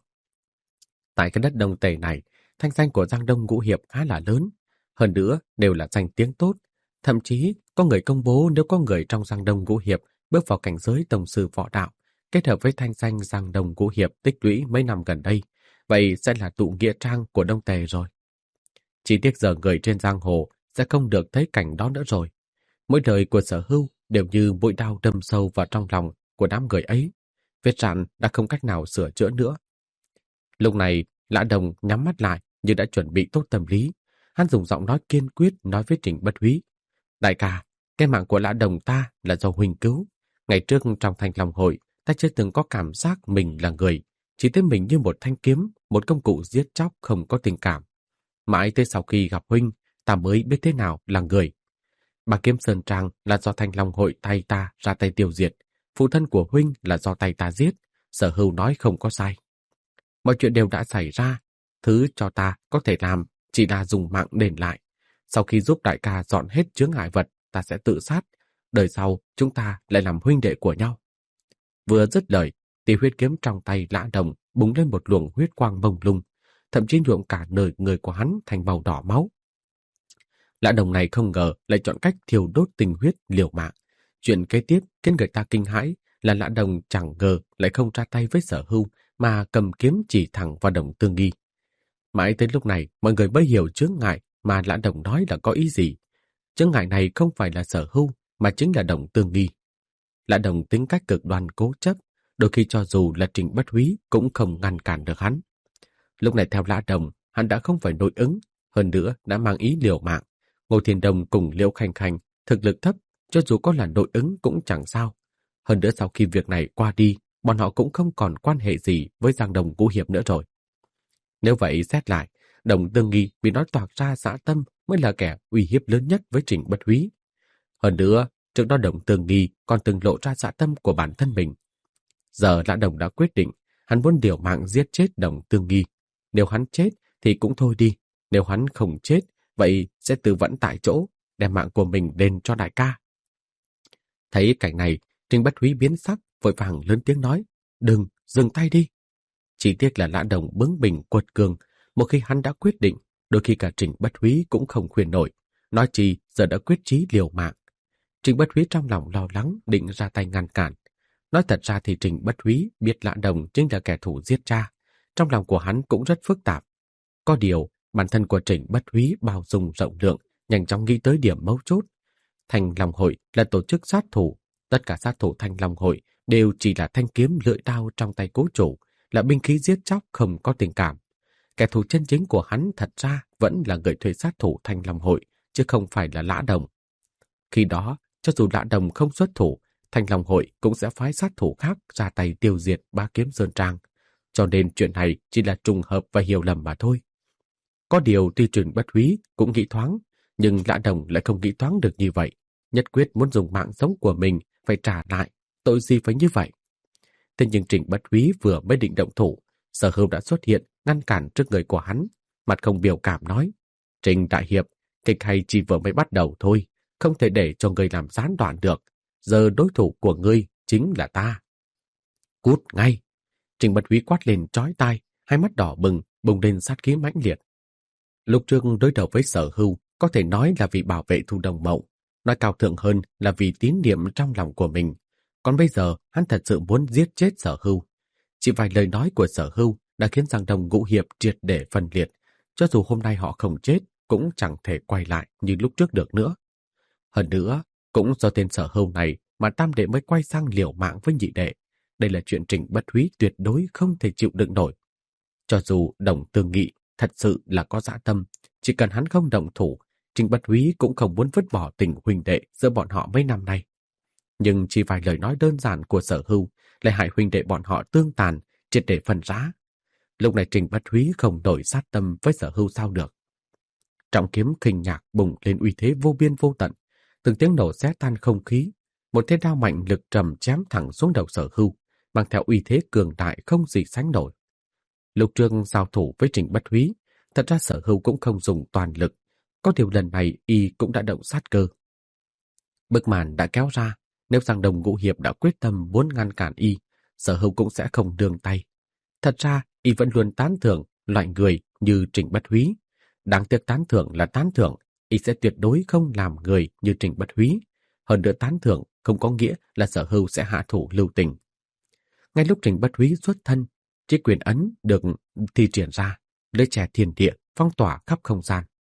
Tại cái đất Đông Tề này, thanh danh của Giang Đông Ngũ Hiệp khá là lớn. Hơn nữa đều là danh tiếng tốt. Thậm chí có người công bố nếu có người trong Giang Đông Ngũ Hiệp bước vào cảnh giới tổng sư võ đạo, kết hợp với thanh danh Giang Đông Ngũ Hiệp tích lũy mấy năm gần đây, vậy sẽ là tụ nghĩa trang của Đông Tề rồi. Chỉ tiếc giờ người trên giang hồ sẽ không được thấy cảnh đó nữa rồi. Mỗi lời của Sở Hưu đều như mũi đao đâm sâu vào trong lòng của đám người ấy. Vết rạn đã không cách nào sửa chữa nữa. Lúc này, Lã Đồng nhắm mắt lại như đã chuẩn bị tốt tâm lý. Hắn dùng giọng nói kiên quyết nói với Trình Bất Húy: Đại ca, cái mạng của Lã Đồng ta là do huynh cứu. Ngày trước trong Thanh Long Hội, ta chưa từng có cảm giác mình là người, chỉ thấy mình như một thanh kiếm, một công cụ giết chóc không có tình cảm. Mãi tới sau khi gặp huynh, ta mới biết thế nào là người. Bà Kiếm Sơn Trang là do Thanh Long Hội tay ta ra tay tiêu diệt. Phụ thân của huynh là do tay ta giết. Sở Hưu nói không có sai. Mọi chuyện đều đã xảy ra. Thứ cho ta có thể làm chỉ là dùng mạng đền lại. Sau khi giúp đại ca dọn hết chướng ngại vật, ta sẽ tự sát. Đời sau chúng ta lại làm huynh đệ của nhau. Vừa dứt lời, thì huyết kiếm trong tay Lã Đồng bùng lên một luồng huyết quang mông lung, thậm chí nhuộm cả nơi người của hắn thành màu đỏ máu. Lã Đồng này không ngờ lại chọn cách thiêu đốt tình huyết liều mạng. Chuyện kế tiếp khiến người ta kinh hãi là Lã Đồng chẳng ngờ lại không ra tay với Sở Hưu mà cầm kiếm chỉ thẳng vào Đồng Tương Nghi. Mãi tới lúc này, mọi người mới hiểu chướng ngại mà Lã Đồng nói là có ý gì. Chướng ngại này không phải là Sở Hưu mà chính là Đồng Tương Nghi. Lã Đồng tính cách cực đoan cố chấp, đôi khi cho dù là Trình Bất Húy cũng không ngăn cản được hắn. Lúc này theo Lã Đồng, hắn đã không phải nội ứng, hơn nữa đã mang ý liều mạng. Ngô Thiên Đồng cùng Liễu Khanh Khanh thực lực thấp, cho dù có là nội ứng cũng chẳng sao. Hơn nữa sau khi việc này qua đi, bọn họ cũng không còn quan hệ gì với Giang Đồng Ngũ Hiệp nữa rồi. Nếu vậy xét lại, Đồng Tương Nghi bị nói toạc ra dã tâm mới là kẻ uy hiếp lớn nhất với Trình Bất Húy. Hơn nữa, trước đó Đồng Tương Nghi còn từng lộ ra dã tâm của bản thân mình. Giờ Lã Đồng đã quyết định, hắn muốn liều mạng giết chết Đồng Tương Nghi. Nếu hắn chết thì cũng thôi đi, nếu hắn không chết, vậy sẽ tự vẫn tại chỗ, đem mạng của mình đền cho đại ca. Thấy cảnh này, Trình Bất Húy biến sắc, vội vàng lớn tiếng nói: Đừng, dừng tay đi. Chỉ tiếc là Lã Đồng bướng bỉnh quật cường, một khi hắn đã quyết định, đôi khi cả Trình Bất Húy cũng không khuyên nổi, nói chi giờ đã quyết chí liều mạng. Trình Bất Húy trong lòng lo lắng định ra tay ngăn cản. Nói thật ra thì Trình Bất Húy biết Lã Đồng chính là kẻ thù giết cha, trong lòng của hắn cũng rất phức tạp. Có điều, bản thân của Trình Bất Húy bao dung rộng lượng, nhanh chóng nghĩ tới điểm mấu chốt. Thanh Long Hội là tổ chức sát thủ, tất cả sát thủ Thanh Long Hội đều chỉ là thanh kiếm lưỡi đao trong tay cố chủ, là binh khí giết chóc không có tình cảm. Kẻ thù chân chính của hắn thật ra vẫn là người thuê sát thủ Thanh Long Hội, chứ không phải là Lã Đồng. Khi đó, cho dù Lã Đồng không xuất thủ, Thanh Long Hội cũng sẽ phái sát thủ khác ra tay tiêu diệt Ba Kiếm Sơn Trang. Cho nên chuyện này chỉ là trùng hợp và hiểu lầm mà thôi. Có điều tuy Trình Bất Húy cũng nghĩ thoáng, nhưng Lã Đồng lại không nghĩ thoáng được như vậy. Nhất quyết muốn dùng mạng sống của mình phải trả lại, tội gì phải như vậy. Thế nhưng Trình Bất Húy vừa mới định động thủ, Sở Hưu đã xuất hiện ngăn cản trước người của hắn, mặt không biểu cảm nói: Trình đại hiệp, kịch hay chỉ vừa mới bắt đầu thôi, không thể để cho người làm gián đoạn được. Giờ đối thủ của ngươi chính là ta. Cút ngay! Trình Bất Húy quát lên chói tai, hai mắt đỏ bừng, bùng lên sát khí mãnh liệt. Lúc trước đối đầu với Sở Hưu, có thể nói là vì bảo vệ Thu Đồng Mậu, nói cao thượng hơn là vì tín niệm trong lòng của mình. Còn bây giờ, hắn thật sự muốn giết chết Sở Hưu. Chỉ vài lời nói của Sở Hưu đã khiến Giang Đồng Ngũ Hiệp triệt để phân liệt. Cho dù hôm nay họ không chết, cũng chẳng thể quay lại như lúc trước được nữa. Hơn nữa, cũng do tên Sở Hưu này mà Tam Đệ mới quay sang liều mạng với nhị đệ. Đây là chuyện Trình Bất Húy tuyệt đối không thể chịu đựng nổi. Cho dù Đồng Tương Nghị thật sự là có dã tâm, chỉ cần hắn không động thủ, Trình Bất Húy cũng không muốn vứt bỏ tình huynh đệ giữa bọn họ mấy năm nay. Nhưng chỉ vài lời nói đơn giản của Sở Hưu lại hại huynh đệ bọn họ tương tàn, triệt để phân rã. Lúc này Trình Bất Húy không đổi sát tâm với Sở Hưu sao được. Trọng kiếm khinh nhạc bùng lên uy thế vô biên vô tận, từng tiếng nổ xé tan không khí, một thế đao mạnh lực trầm chém thẳng xuống đầu Sở Hưu, mang theo uy thế cường đại không gì sánh nổi. Lục Trương giao thủ với Trình Bất Húy, thật ra Sở Hưu cũng không dùng toàn lực, có điều lần này y cũng đã động sát cơ. Bức màn đã kéo ra, nếu Giang Đồng Ngũ Hiệp đã quyết tâm muốn ngăn cản y, Sở Hưu cũng sẽ không nương tay. Thật ra, y vẫn luôn tán thưởng loại người như Trình Bất Húy. Đáng tiếc tán thưởng là tán thưởng, y sẽ tuyệt đối không làm người như Trình Bất Húy. Hơn nữa tán thưởng không có nghĩa là Sở Hưu sẽ hạ thủ lưu tình. Ngay lúc Trình Bất Húy xuất thân, chiếc quyền ấn được thi triển ra, lưỡi chè thiên địa phong tỏa khắp không gian.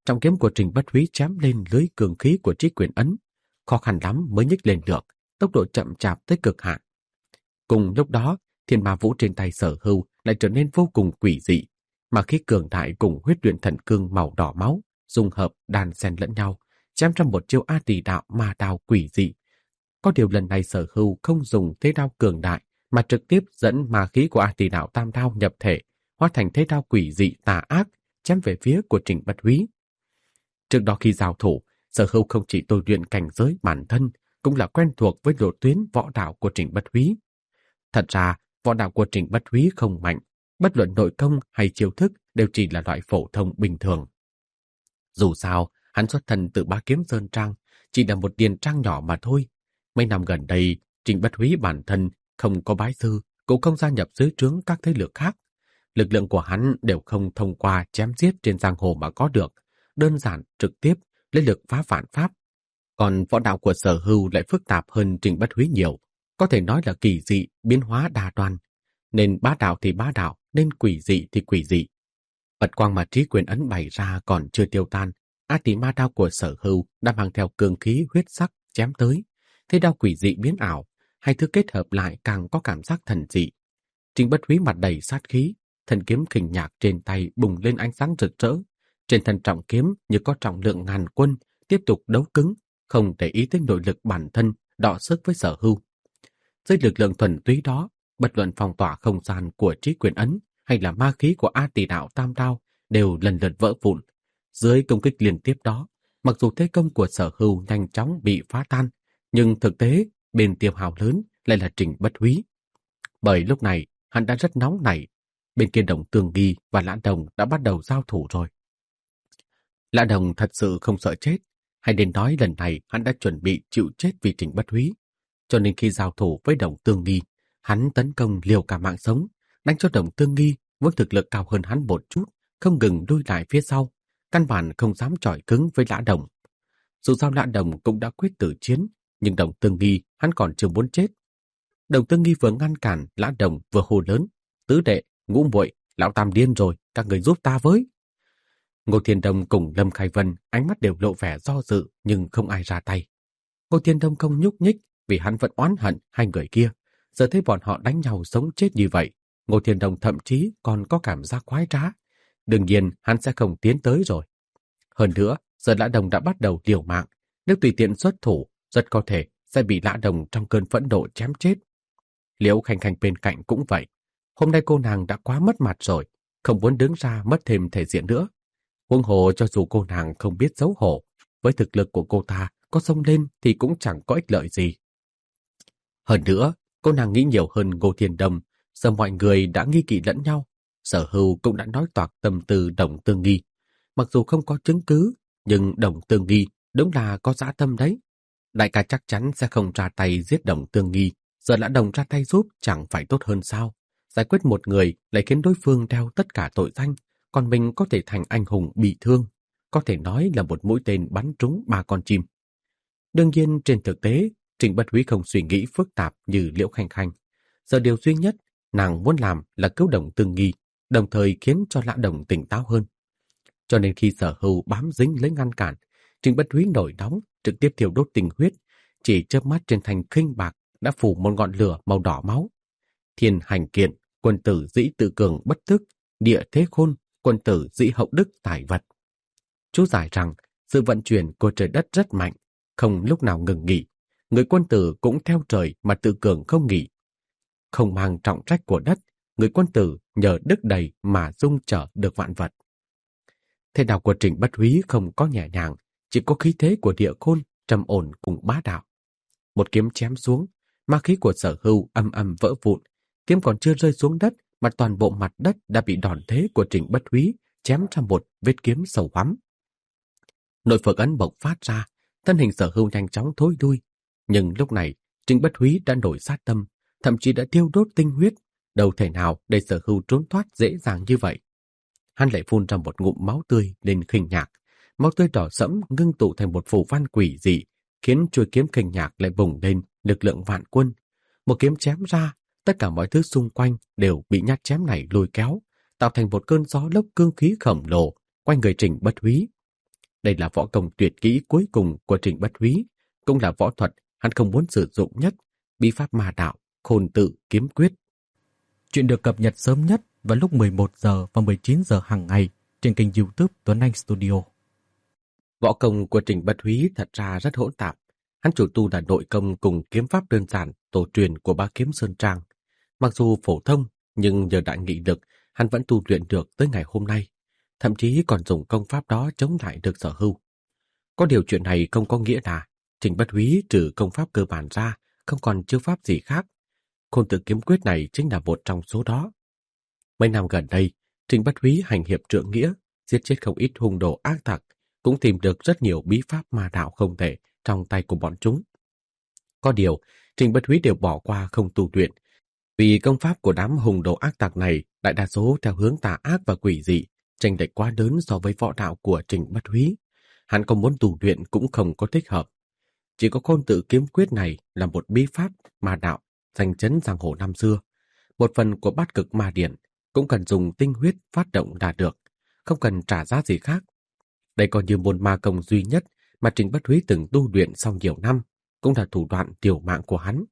Trọng kiếm của Trình Bất Húy chém lên lưới cường khí của Trí Quyền Ấn, khó khăn lắm mới nhích lên được, tốc độ chậm chạp tới cực hạn. Cùng lúc đó, thiên ma vũ trên tay Sở Hưu lại trở nên vô cùng quỷ dị, mà khí cường đại cùng huyết luyện thần cương màu đỏ máu dung hợp đan xen lẫn nhau, chém ra một chiêu A Tỳ đạo ma đao quỷ dị. Có điều lần này Sở Hưu không dùng thế đao cường đại, mà trực tiếp dẫn ma khí của A Tỳ đạo tam đao nhập thể, hóa thành thế đao quỷ dị tà ác, chém về phía của Trình Bất Húy. Trước đó khi giao thủ, Sở Hưu không chỉ tôi luyện cảnh giới bản thân, cũng là quen thuộc với lộ tuyến võ đạo của Trình Bất Húy. Thật ra, võ đạo của Trình Bất Húy không mạnh, bất luận nội công hay chiêu thức đều chỉ là loại phổ thông bình thường. Dù sao, hắn xuất thân từ Bá Kiếm Sơn Trang, chỉ là một điền trang nhỏ mà thôi. Mấy năm gần đây, Trình Bất Húy bản thân không có bái sư, cũng không gia nhập dưới trướng các thế lực khác. Lực lượng của hắn đều không thông qua chém giết trên giang hồ mà có được, đơn giản, trực tiếp, lấy lực phá vạn pháp. Còn võ đạo của Sở Hưu lại phức tạp hơn Trình Bất Húy nhiều, có thể nói là kỳ dị, biến hóa đa đoan. Nên bá đạo thì bá đạo, nên quỷ dị thì quỷ dị. Mật quang mà Trí Quyền Ấn bày ra còn chưa tiêu tan, A Tỳ ma đao của Sở Hưu đã mang theo cường khí huyết sắc chém tới. Thế đao quỷ dị biến ảo, hai thứ kết hợp lại càng có cảm giác thần dị. Trình Bất Húy mặt đầy sát khí, thần kiếm khỉnh nhạc trên tay bùng lên ánh sáng rực rỡ. Trên thân trọng kiếm như có trọng lượng ngàn quân, tiếp tục đấu cứng, không để ý tới nội lực bản thân, đọ sức với Sở Hưu. Dưới lực lượng thuần túy đó, bất luận phong tỏa không gian của Trí Quyền Ấn hay là ma khí của A Tỳ đạo tam đao đều lần lượt vỡ vụn. Dưới công kích liên tiếp đó, mặc dù thế công của Sở Hưu nhanh chóng bị phá tan, nhưng thực tế bên tiêu hào lớn lại là Trình Bất Húy. Bởi lúc này hắn đã rất nóng nảy, bên kia Đồng Tương Nghi và Lã Đồng đã bắt đầu giao thủ rồi. Lã Đồng thật sự không sợ chết, hay nên nói lần này hắn đã chuẩn bị chịu chết vì Trình Bất Húy. Cho nên khi giao thủ với Đồng Tương Nghi, hắn tấn công liều cả mạng sống, đánh cho Đồng Tương Nghi với thực lực cao hơn hắn một chút, không ngừng lui lại phía sau, căn bản không dám chọi cứng với Lã Đồng. Dù sao Lã Đồng cũng đã quyết tử chiến, nhưng Đồng Tương Nghi hắn còn chưa muốn chết. Đồng Tương Nghi vừa ngăn cản Lã Đồng vừa hô lớn: "Tứ đệ, ngũ muội, lão tam điên rồi, các người giúp ta với." Ngô Thiên Đông cùng Lâm Khai Vân ánh mắt đều lộ vẻ do dự, nhưng không ai ra tay. Ngô Thiên Đông không nhúc nhích vì hắn vẫn oán hận hai người kia. Giờ thấy bọn họ đánh nhau sống chết như vậy, Ngô Thiên Đông thậm chí còn có cảm giác khoái trá. Đương nhiên hắn sẽ không tiến tới rồi. Hơn nữa, giờ Lã Đồng đã bắt đầu liều mạng, nếu tùy tiện xuất thủ, rất có thể sẽ bị Lã Đồng trong cơn phẫn nộ chém chết. Liễu Khanh Khanh bên cạnh cũng vậy. Hôm nay cô nàng đã quá mất mặt rồi, không muốn đứng ra mất thêm thể diện nữa. Huống hồ cho dù cô nàng không biết xấu hổ, với thực lực của cô ta có xông lên thì cũng chẳng có ích lợi gì. Hơn nữa, cô nàng nghĩ nhiều hơn Ngô Thiên Đông, giờ mọi người đã nghi kỵ lẫn nhau. Sở Hưu cũng đã nói toạc tâm tư Đồng Tương Nghi. Mặc dù không có chứng cứ, nhưng Đồng Tương Nghi đúng là có dã tâm đấy. Đại ca chắc chắn sẽ không ra tay giết Đồng Tương Nghi, giờ Lã Đồng ra tay giúp chẳng phải tốt hơn sao? Giải quyết một người lại khiến đối phương đeo tất cả tội danh, còn mình có thể thành anh hùng bị thương, có thể nói là một mũi tên bắn trúng ba con chim. Đương nhiên trên thực tế, Trình Bất Húy không suy nghĩ phức tạp như Liễu Khanh Khanh. Giờ điều duy nhất nàng muốn làm là cứu Đồng Tương Nghi, đồng thời khiến cho Lã Đồng tỉnh táo hơn. Cho nên khi Sở Hưu bám dính lấy ngăn cản, Trình Bất Húy nổi nóng, trực tiếp thiêu đốt tình huyết, chỉ chớp mắt trên thành khinh bạc đã phủ một ngọn lửa màu đỏ máu. Thiên hành kiện, quân tử dĩ tự cường bất tức, địa thế khôn, quân tử dĩ hậu đức tài vật. Chú giải rằng sự vận chuyển của trời đất rất mạnh, không lúc nào ngừng nghỉ. Người quân tử cũng theo trời mà tự cường không nghỉ. Không mang trọng trách của đất, người quân tử nhờ đức đầy mà dung trở được vạn vật. Thế đạo của Trình Bất Húy không có nhẹ nhàng, chỉ có khí thế của địa khôn, trầm ổn cùng bá đạo. Một kiếm chém xuống, ma khí của Sở Hưu âm âm vỡ vụn. Kiếm còn chưa rơi xuống đất mà toàn bộ mặt đất đã bị đòn thế của Trình Bất Húy chém ra một vết kiếm sâu hoắm. Nội phược ấn bộc phát ra, thân hình Sở Hưu nhanh chóng thối lui. Nhưng lúc này, Trình Bất Húy đã nổi sát tâm, thậm chí đã thiêu đốt tinh huyết, đâu thể nào để Sở Hưu trốn thoát dễ dàng như vậy. Hắn lại phun ra một ngụm máu tươi lên khinh nhạc, máu tươi đỏ sẫm ngưng tụ thành một phù văn quỷ dị, khiến chuôi kiếm khinh nhạc lại bùng lên lực lượng vạn quân. Một kiếm chém ra, tất cả mọi thứ xung quanh đều bị nhát chém này lôi kéo, tạo thành một cơn gió lốc cương khí khổng lồ quanh người Trình Bất Húy. Đây là võ công tuyệt kỹ cuối cùng của Trình Bất Húy, cũng là võ thuật hắn không muốn sử dụng nhất, bí pháp ma đạo, khôn tự kiếm quyết. Chuyện được cập nhật sớm nhất vào lúc mười một giờ và mười chín giờ hàng ngày trên kênh YouTube Tuấn Anh Studio. Võ công của Trình Bất Húy thật ra rất hỗn tạp. Hắn chủ tu là nội công cùng kiếm pháp đơn giản tổ truyền của Bá Kiếm Sơn Trang. Mặc dù phổ thông, nhưng nhờ đại nghị lực, hắn vẫn tu luyện được tới ngày hôm nay. Thậm chí còn dùng công pháp đó chống lại được Sở Hưu. Có điều chuyện này không có nghĩa là Trình Bất Húy trừ công pháp cơ bản ra, không còn chiêu pháp gì khác. Khôn tự kiếm quyết này chính là một trong số đó. Mấy năm gần đây, Trình Bất Húy hành hiệp trượng nghĩa, giết chết không ít hung đồ ác tặc, cũng tìm được rất nhiều bí pháp ma đạo không thể trong tay của bọn chúng. Có điều, Trình Bất Húy đều bỏ qua không tu luyện, vì công pháp của đám hung đồ ác tặc này đại đa số theo hướng tà ác và quỷ dị, chênh lệch quá lớn so với võ đạo của Trình Bất Húy. Hắn không muốn tu luyện cũng không có thích hợp. Chỉ có khôn tự kiếm quyết này là một bí pháp ma đạo danh chấn giang hồ năm xưa. Một phần của bát cực ma điển cũng cần dùng tinh huyết phát động là được, không cần trả giá gì khác. Đây coi như môn ma công duy nhất mà Trình Bất Húy từng tu luyện sau nhiều năm, cũng là thủ đoạn tiểu mạng của hắn.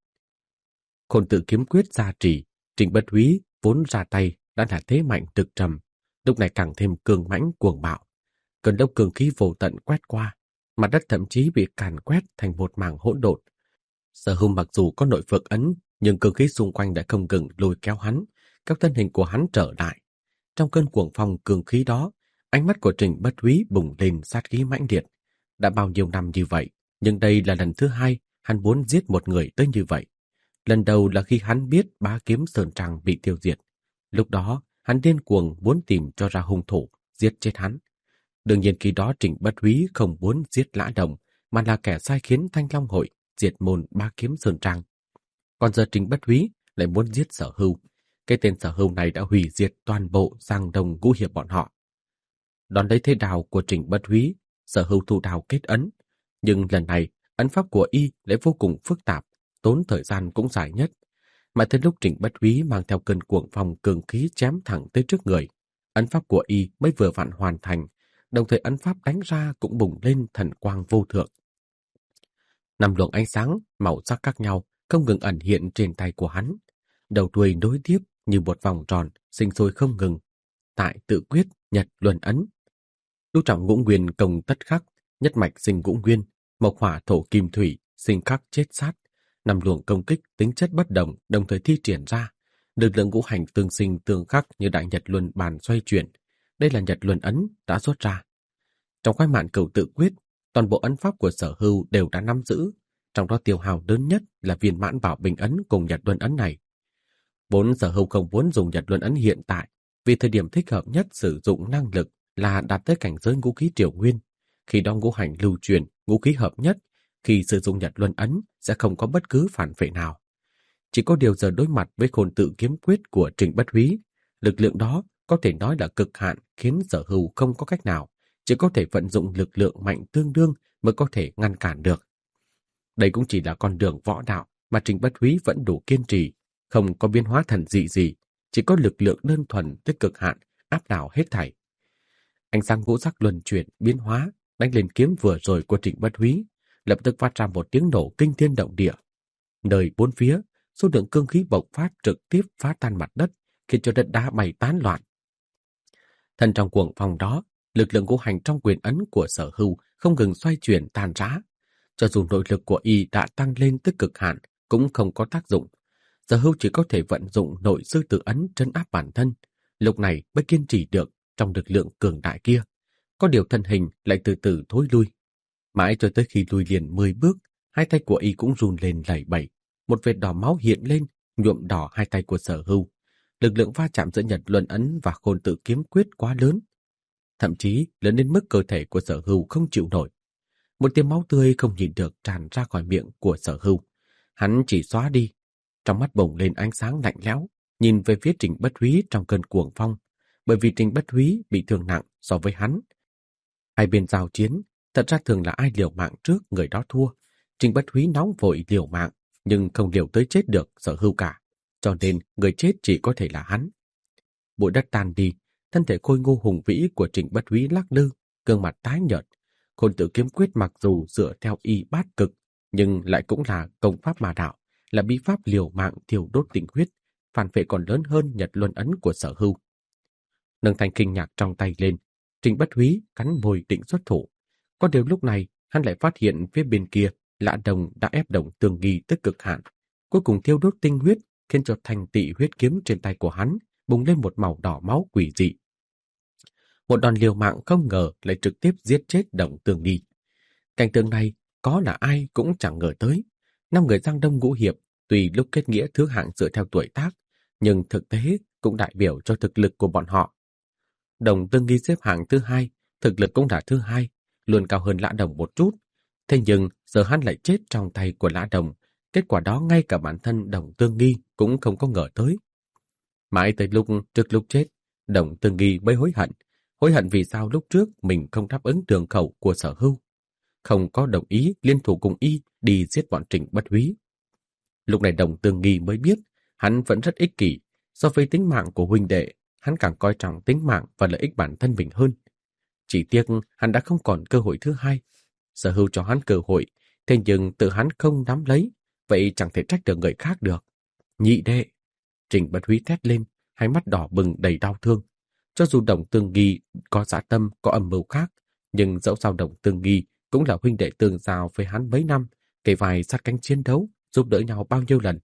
Khôn tự kiếm quyết gia trì, Trình Bất Húy vốn ra tay đã là thế mạnh thực trầm, lúc này càng thêm cường mãnh cuồng bạo. Cơn lốc cường khí vô tận quét qua, mặt đất thậm chí bị càn quét thành một mảng hỗn độn. Sở Hưu mặc dù có nội phược ấn, nhưng cường khí xung quanh đã không ngừng lôi kéo hắn, các thân hình của hắn trở lại. Trong cơn cuồng phong cường khí đó, ánh mắt của Trình Bất Húy bùng lên sát khí mãnh liệt. Đã bao nhiêu năm như vậy, nhưng đây là lần thứ hai hắn muốn giết một người tới như vậy. Lần đầu là khi hắn biết Bá Kiếm Sơn Trang bị tiêu diệt. Lúc đó, hắn điên cuồng muốn tìm cho ra hung thủ, giết chết hắn. Đương nhiên khi đó Trình Bất Húy không muốn giết Lã Đồng, mà là kẻ sai khiến Thanh Long Hội diệt môn Bá Kiếm Sơn Trang. Còn giờ Trình Bất Húy lại muốn giết Sở Hưu. Cái tên Sở Hưu này đã hủy diệt toàn bộ Giang Đông ngũ hiệp bọn họ. Đón lấy thế đào của Trình Bất Húy, Sở Hưu thu đào kết ấn. Nhưng lần này, ấn pháp của y lại vô cùng phức tạp, tốn thời gian cũng dài nhất. Mà tới lúc Trình Bất Húy mang theo cơn cuồng phong cường khí chém thẳng tới trước người, ấn pháp của y mới vừa vặn hoàn thành, đồng thời ấn pháp đánh ra cũng bùng lên thần quang vô thượng. Năm luồng ánh sáng, màu sắc khác nhau không ngừng ẩn hiện trên tay của hắn. Đầu đuôi nối tiếp như một vòng tròn, sinh sôi không ngừng. Tại tự quyết, nhật luân ấn. Lũ trọng ngũ nguyên công tất khắc, nhất mạch sinh ngũ nguyên, mộc hỏa thổ kim thủy, sinh khắc chết sát. Năm luồng công kích tính chất bất đồng đồng thời thi triển ra. Lực lượng ngũ hành tương sinh tương khắc như đại nhật luân bàn xoay chuyển. Đây là nhật luân ấn đã xuất ra. Trong khoái mạn cửu tự quyết, toàn bộ ấn pháp của Sở Hưu đều đã nắm giữ. Trong đó tiêu hao lớn nhất là viên mãn bảo bình ấn cùng nhật luân ấn này. Vốn Sở Hưu không muốn dùng nhật luân ấn hiện tại, vì thời điểm thích hợp nhất sử dụng năng lực là đạt tới cảnh giới ngũ khí triều nguyên. Khi đó ngũ hành lưu truyền, ngũ khí hợp nhất, khi sử dụng nhật luân ấn sẽ không có bất cứ phản phệ nào. Chỉ có điều giờ đối mặt với khôn tự kiếm quyết của Trình Bất Húy, lực lượng đó có thể nói là cực hạn, khiến Sở Hưu không có cách nào, chỉ có thể vận dụng lực lượng mạnh tương đương mới có thể ngăn cản được. Đây cũng chỉ là con đường võ đạo mà Trình Bất Húy vẫn đủ kiên trì, không có biến hóa thần dị gì, chỉ có lực lượng đơn thuần tới cực hạn áp đảo hết thảy. Ánh sáng ngũ sắc luân chuyển biến hóa đánh lên kiếm vừa rồi của Trình Bất Húy, lập tức phát ra một tiếng nổ kinh thiên động địa. Nơi bốn phía, số lượng cương khí bộc phát trực tiếp phá tan mặt đất, khiến cho đất đá bay tán loạn. Thân trong cuồng phong đó, lực lượng ngũ hành trong quyền ấn của Sở Hưu không ngừng xoay chuyển tàn rã. Cho dù nội lực của y đã tăng lên tới cực hạn, cũng không có tác dụng. Sở Hưu chỉ có thể vận dụng nội sư tử ấn trấn áp bản thân, lúc này mới kiên trì được trong lực lượng cường đại kia. Có điều thân hình lại từ từ thối lui. Mãi cho tới khi lui liền mười bước, hai tay của y cũng run lên lẩy bẩy. Một vệt đỏ máu hiện lên, nhuộm đỏ hai tay của Sở Hưu. Lực lượng va chạm giữa nhật luân ấn và khôn tự kiếm quyết quá lớn. Thậm chí lớn đến mức cơ thể của Sở Hưu không chịu nổi. Một tia máu tươi không nhìn được tràn ra khỏi miệng của Sở Hưu. Hắn chỉ xóa đi. Trong mắt bùng lên ánh sáng lạnh lẽo, nhìn về phía Trình Bất Húy trong cơn cuồng phong. Bởi vì Trình Bất Húy bị thương nặng so với hắn. Hai bên giao chiến, thật ra thường là ai liều mạng trước người đó thua. Trình Bất Húy nóng vội liều mạng, nhưng không liều tới chết được Sở Hưu cả. Cho nên người chết chỉ có thể là hắn. Bụi đất tan đi, thân thể khôi ngô hùng vĩ của Trình Bất Húy lắc lư, gương mặt tái nhợt. Khôn Tử kiếm quyết mặc dù dựa theo y bát cực, nhưng lại cũng là công pháp mà đạo, là bí pháp liều mạng thiêu đốt tinh huyết, phản phệ còn lớn hơn Nhật Luân ấn của Sở Hưu. Nâng thanh kinh nhạc trong tay lên, Trình Bất Húy cắn môi định xuất thủ. Có điều lúc này, hắn lại phát hiện phía bên kia, Lã Đồng đã ép Đồng Tương Nghi tới cực hạn, cuối cùng thiêu đốt tinh huyết, khiến cho thành tị huyết kiếm trên tay của hắn bùng lên một màu đỏ máu quỷ dị. Một đòn liều mạng không ngờ lại trực tiếp giết chết Đồng Tương Nghi. Cảnh tượng này có là ai cũng chẳng ngờ tới. Năm người Giang Đông Ngũ Hiệp tuy lúc kết nghĩa thứ hạng dựa theo tuổi tác, nhưng thực tế cũng đại biểu cho thực lực của bọn họ. Đồng Tương Nghi xếp hạng thứ hai, thực lực cũng là thứ hai, luôn cao hơn Lã Đồng một chút. Thế nhưng giờ hắn lại chết trong tay của Lã Đồng, kết quả đó ngay cả bản thân Đồng Tương Nghi cũng không có ngờ tới. Mãi tới lúc trước lúc chết, Đồng Tương Nghi mới hối hận, hối hận vì sao lúc trước mình không đáp ứng đường khẩu của Sở Hưu, không có đồng ý liên thủ cùng y đi giết bọn Trình Bất Húy. Lúc này Đồng Tương Nghi mới biết hắn vẫn rất ích kỷ, so với tính mạng của huynh đệ, hắn càng coi trọng tính mạng và lợi ích bản thân mình hơn. Chỉ tiếc hắn đã không còn cơ hội thứ hai. Sở Hưu cho hắn cơ hội, thế nhưng tự hắn không nắm lấy, vậy chẳng thể trách được người khác được. Nhị đệ! Trình Bất Húy thét lên, hai mắt đỏ bừng đầy đau thương. Cho dù Đồng Tương Nghi có dã tâm, có âm mưu khác, nhưng dẫu sao Đồng Tương Nghi cũng là huynh đệ tương giao với hắn mấy năm, kể vài sát cánh chiến đấu, giúp đỡ nhau bao nhiêu lần.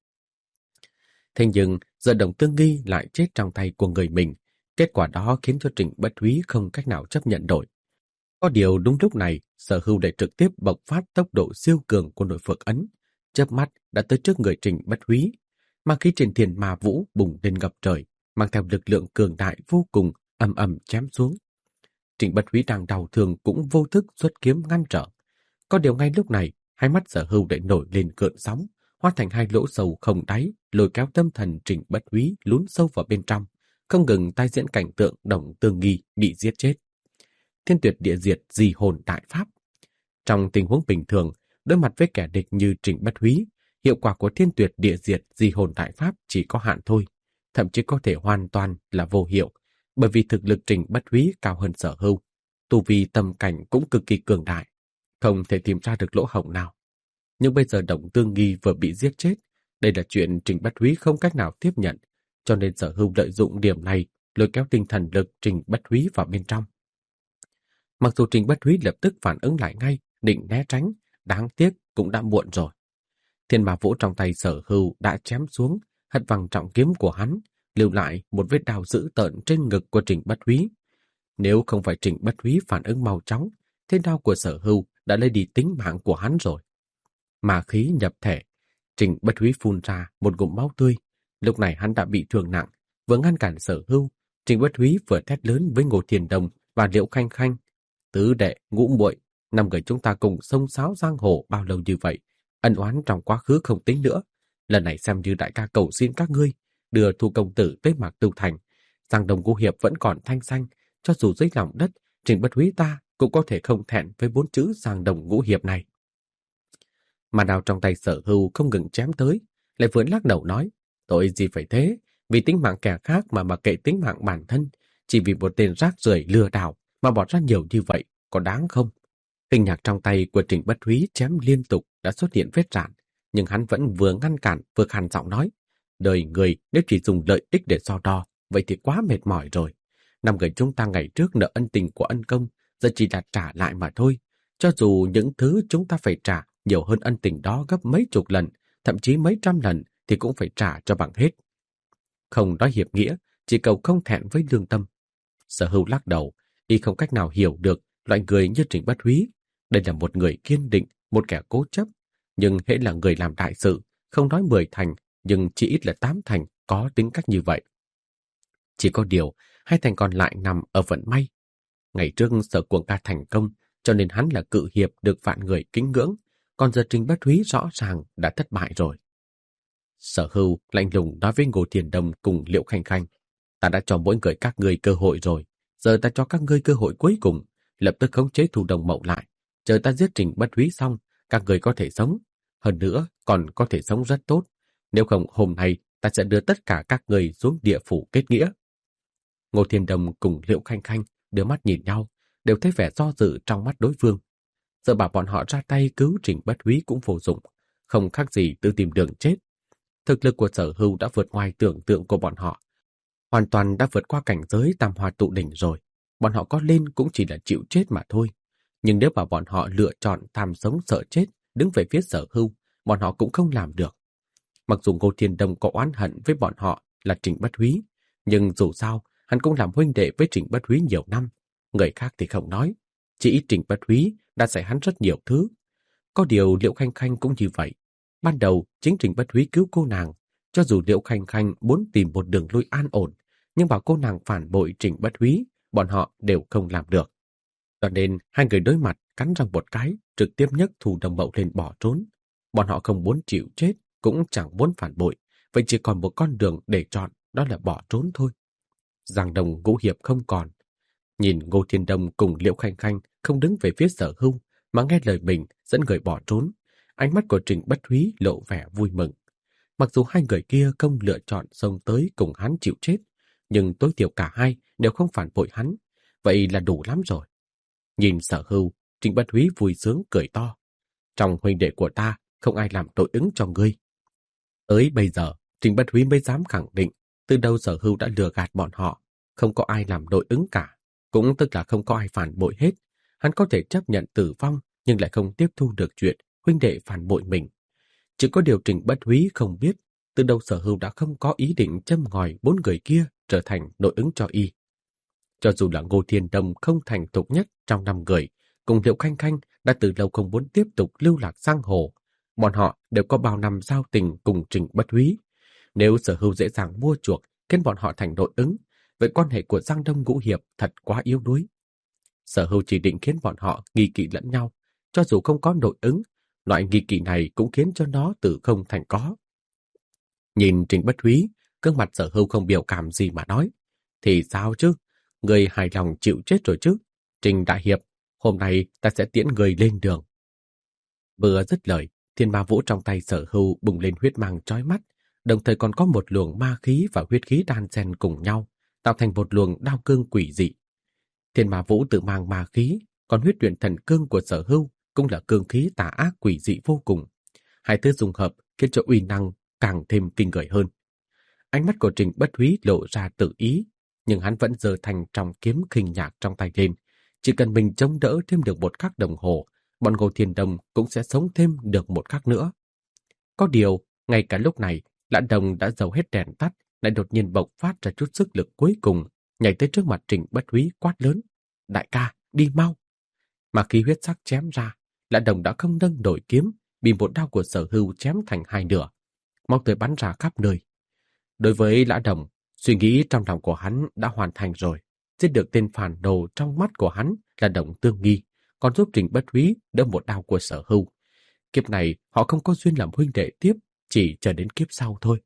Thế nhưng giờ Đồng Tương Nghi lại chết trong tay của người mình, kết quả đó khiến cho Trình Bất Húy không cách nào chấp nhận nổi. Có điều đúng lúc này, Sở Hưu để trực tiếp bộc phát tốc độ siêu cường của nội phược ấn, chớp mắt đã tới trước người Trình Bất Húy, mà khí trên thiên ma vũ bùng lên ngập trời, mang theo lực lượng cường đại vô cùng, ầm ầm chém xuống. Trình Bất Húy đang đau thương cũng vô thức xuất kiếm ngăn trở. Có điều ngay lúc này, hai mắt Sở Hưu lại nổi lên cơn sóng, hóa thành hai lỗ sâu không đáy, lôi kéo tâm thần Trình Bất Húy lún sâu vào bên trong, không ngừng tái diễn cảnh tượng Đồng Tương Nghi bị giết chết. Thiên tuyệt địa diệt di hồn đại pháp. Trong tình huống bình thường, đối mặt với kẻ địch như Trình Bất Húy, hiệu quả của thiên tuyệt địa diệt di hồn đại pháp chỉ có hạn thôi, thậm chí có thể hoàn toàn là vô hiệu, bởi vì thực lực Trình Bất Húy cao hơn Sở Hưu, tu vi tâm cảnh cũng cực kỳ cường đại, không thể tìm ra được lỗ hổng nào. Nhưng bây giờ Đồng Tương Nghi vừa bị giết chết, đây là chuyện Trình Bất Húy không cách nào tiếp nhận, cho nên Sở Hưu lợi dụng điểm này lôi kéo tinh thần lực Trình Bất Húy vào bên trong. Mặc dù Trình Bất Húy lập tức phản ứng lại ngay, định né tránh, đáng tiếc cũng đã muộn rồi. Thiên ma vũ trong tay Sở Hưu đã chém xuống, hất văng trọng kiếm của hắn, lưu lại một vết đao dữ tợn trên ngực của Trình Bất Húy. Nếu không phải Trình Bất Húy phản ứng mau chóng, thế đao của Sở Hưu đã lấy đi tính mạng của hắn rồi. Ma khí nhập thể, Trình Bất Húy phun ra một ngụm máu tươi. Lúc này hắn đã bị thương nặng, vừa ngăn cản Sở Hưu, Trình Bất Húy vừa thét lớn với Ngô Thiền Đồng và Liễu Khanh Khanh: "Tứ đệ, ngũ muội, năm người chúng ta cùng xông xáo giang hồ bao lâu như vậy, ân oán trong quá khứ không tính nữa. Lần này xem như đại ca cầu xin các ngươi, đưa Thu công tử tới Mạc Tưu Thành. Giang Đông Ngũ Hiệp vẫn còn thanh xanh, cho dù dưới lòng đất, Trình Bất Húy ta cũng có thể không thẹn với bốn chữ Giang Đông Ngũ Hiệp này." Mà đao trong tay Sở Hưu không ngừng chém tới, lại vừa lắc đầu nói: "Tội gì phải thế, vì tính mạng kẻ khác mà mặc kệ tính mạng bản thân, chỉ vì một tên rác rưởi lừa đảo mà bỏ ra nhiều như vậy, có đáng không?" Kinh nhạc trong tay của Trình Bất Húy chém liên tục đã xuất hiện vết rạn, nhưng hắn vẫn vừa ngăn cản vừa khàn giọng nói: "Đời người nếu chỉ dùng lợi ích để so đo, vậy thì quá mệt mỏi rồi. Năm người chúng ta ngày trước nợ ân tình của ân công, giờ chỉ là trả lại mà thôi. Cho dù những thứ chúng ta phải trả nhiều hơn ân tình đó gấp mấy chục lần, thậm chí mấy trăm lần, thì cũng phải trả cho bằng hết. Không nói hiệp nghĩa, chỉ cầu không thẹn với lương tâm." Sở Hưu lắc đầu, y không cách nào hiểu được loại người như Trình Bất Húy. Đây là một người kiên định, một kẻ cố chấp, nhưng hễ là người làm đại sự, không nói mười thành, nhưng chỉ ít là tám thành có tính cách như vậy. Chỉ có điều, hai thành còn lại nằm ở vận may. Ngày trước Sở Cuồng Ca thành công, cho nên hắn là cự hiệp được vạn người kính ngưỡng, còn giờ Trình Bất Húy rõ ràng đã thất bại rồi. Sở Hưu lạnh lùng nói với Ngô Thiền Đồng cùng Liễu Khanh Khanh: "Ta đã cho mỗi người các ngươi cơ hội rồi, giờ ta cho các ngươi cơ hội cuối cùng, lập tức khống chế Thu Đồng Mậu lại. Chờ ta giết Trình Bất Húy xong, các ngươi có thể sống, hơn nữa còn có thể sống rất tốt. Nếu không hôm nay ta sẽ đưa tất cả các ngươi xuống địa phủ kết nghĩa." Ngô Thiền Đồng cùng Liễu Khanh Khanh đưa mắt nhìn nhau, đều thấy vẻ do dự trong mắt đối phương. Giờ bảo bọn họ ra tay cứu Trình Bất Húy cũng vô dụng, không khác gì tự tìm đường chết. Thực lực của Sở Hưu đã vượt ngoài tưởng tượng của bọn họ, hoàn toàn đã vượt qua cảnh giới tam hoa tụ đỉnh rồi. Bọn họ có lên cũng chỉ là chịu chết mà thôi. Nhưng nếu bảo bọn họ lựa chọn tham sống sợ chết, đứng về phía Sở Hưu, bọn họ cũng không làm được. Mặc dù Ngô Thiên Đông có oán hận với bọn họ là Trình Bất Húy, nhưng dù sao, hắn cũng làm huynh đệ với Trình Bất Húy nhiều năm. Người khác thì không nói. Chỉ ít Trình Bất Húy đã dạy hắn rất nhiều thứ. Có điều Liễu Khanh Khanh cũng như vậy. Ban đầu, chính Trình Bất Húy cứu cô nàng. Cho dù Liễu Khanh Khanh muốn tìm một đường lui an ổn, nhưng bảo cô nàng phản bội Trình Bất Húy, bọn họ đều không làm được. Cho nên, hai người đối mặt, cắn răng một cái, trực tiếp nhấc Thù Đồng Mậu lên bỏ trốn. Bọn họ không muốn chịu chết, cũng chẳng muốn phản bội, vậy chỉ còn một con đường để chọn, đó là bỏ trốn thôi. Giang Đồng Ngũ Hiệp không còn. Nhìn Ngô Thiên Đông cùng Liễu Khanh Khanh không đứng về phía Sở Hưu, mà nghe lời mình dẫn người bỏ trốn, ánh mắt của Trình Bất Húy lộ vẻ vui mừng. Mặc dù hai người kia không lựa chọn xông tới cùng hắn chịu chết, nhưng tối thiểu cả hai đều không phản bội hắn, vậy là đủ lắm rồi. Nhìn Sở Hưu, Trình Bất Húy vui sướng cười to. Trong huynh đệ của ta, không ai làm đối ứng cho ngươi. Tới bây giờ, Trình Bất Húy mới dám khẳng định, từ đâu Sở Hưu đã lừa gạt bọn họ, không có ai làm đối ứng cả, cũng tức là không có ai phản bội hết. Hắn có thể chấp nhận tử vong, nhưng lại không tiếp thu được chuyện huynh đệ phản bội mình. Chỉ có điều Trình Bất Húy không biết, từ đâu Sở Hưu đã không có ý định châm ngòi bốn người kia trở thành nội ứng cho y. Cho dù là Ngô Thiên Đông không thành thục nhất trong năm người, cùng Liễu Khanh Khanh đã từ lâu không muốn tiếp tục lưu lạc giang hồ. Bọn họ đều có bao năm giao tình cùng Trình Bất Húy. Nếu Sở Hưu dễ dàng mua chuộc, khiến bọn họ thành nội ứng, vậy quan hệ của Giang Đông Ngũ Hiệp thật quá yếu đuối. Sở Hưu chỉ định khiến bọn họ nghi kỵ lẫn nhau, cho dù không có nội ứng, loại nghi kỵ này cũng khiến cho nó từ không thành có. Nhìn Trình Bất Húy, gương mặt Sở Hưu không biểu cảm gì mà nói. Thì sao chứ? Người hài lòng chịu chết rồi chứ? Trình đại hiệp, hôm nay ta sẽ tiễn người lên đường. Vừa dứt lời, thiên ma vũ trong tay Sở Hưu bùng lên huyết mang chói mắt, đồng thời còn có một luồng ma khí và huyết khí đan xen cùng nhau, tạo thành một luồng đao cương quỷ dị. Thiên ma vũ tự mang ma khí, còn huyết luyện thần cương của Sở Hưu cũng là cương khí tà ác quỷ dị vô cùng. Hai thứ dung hợp khiến cho uy năng càng thêm kinh người hơn. Ánh mắt của Trình Bất Húy lộ ra tự ý, nhưng hắn vẫn giơ thành trong kiếm khinh nhạc trong tay lên. Chỉ cần mình chống đỡ thêm được một khắc đồng hồ, bọn Ngô Thiên Đông cũng sẽ sống thêm được một khắc nữa. Có điều, ngay cả lúc này, Lã Đồng đã dầu hết đèn tắt, lại đột nhiên bộc phát ra chút sức lực cuối cùng, nhảy tới trước mặt Trình Bất Húy quát lớn. Đại ca, đi mau! Mà khi huyết sắc chém ra, Lã Đồng đã không nâng nổi kiếm, bị một đao của Sở Hưu chém thành hai nửa. Máu tươi bắn ra khắp nơi. Đối với Lã Đồng, suy nghĩ trong lòng của hắn đã hoàn thành rồi. Giết được tên phản đồ trong mắt của hắn là Động Tương Nghi, còn giúp Trình Bất Húy đỡ một đao của Sở Hưu. Kiếp này họ không có duyên làm huynh đệ tiếp, chỉ chờ đến kiếp sau thôi.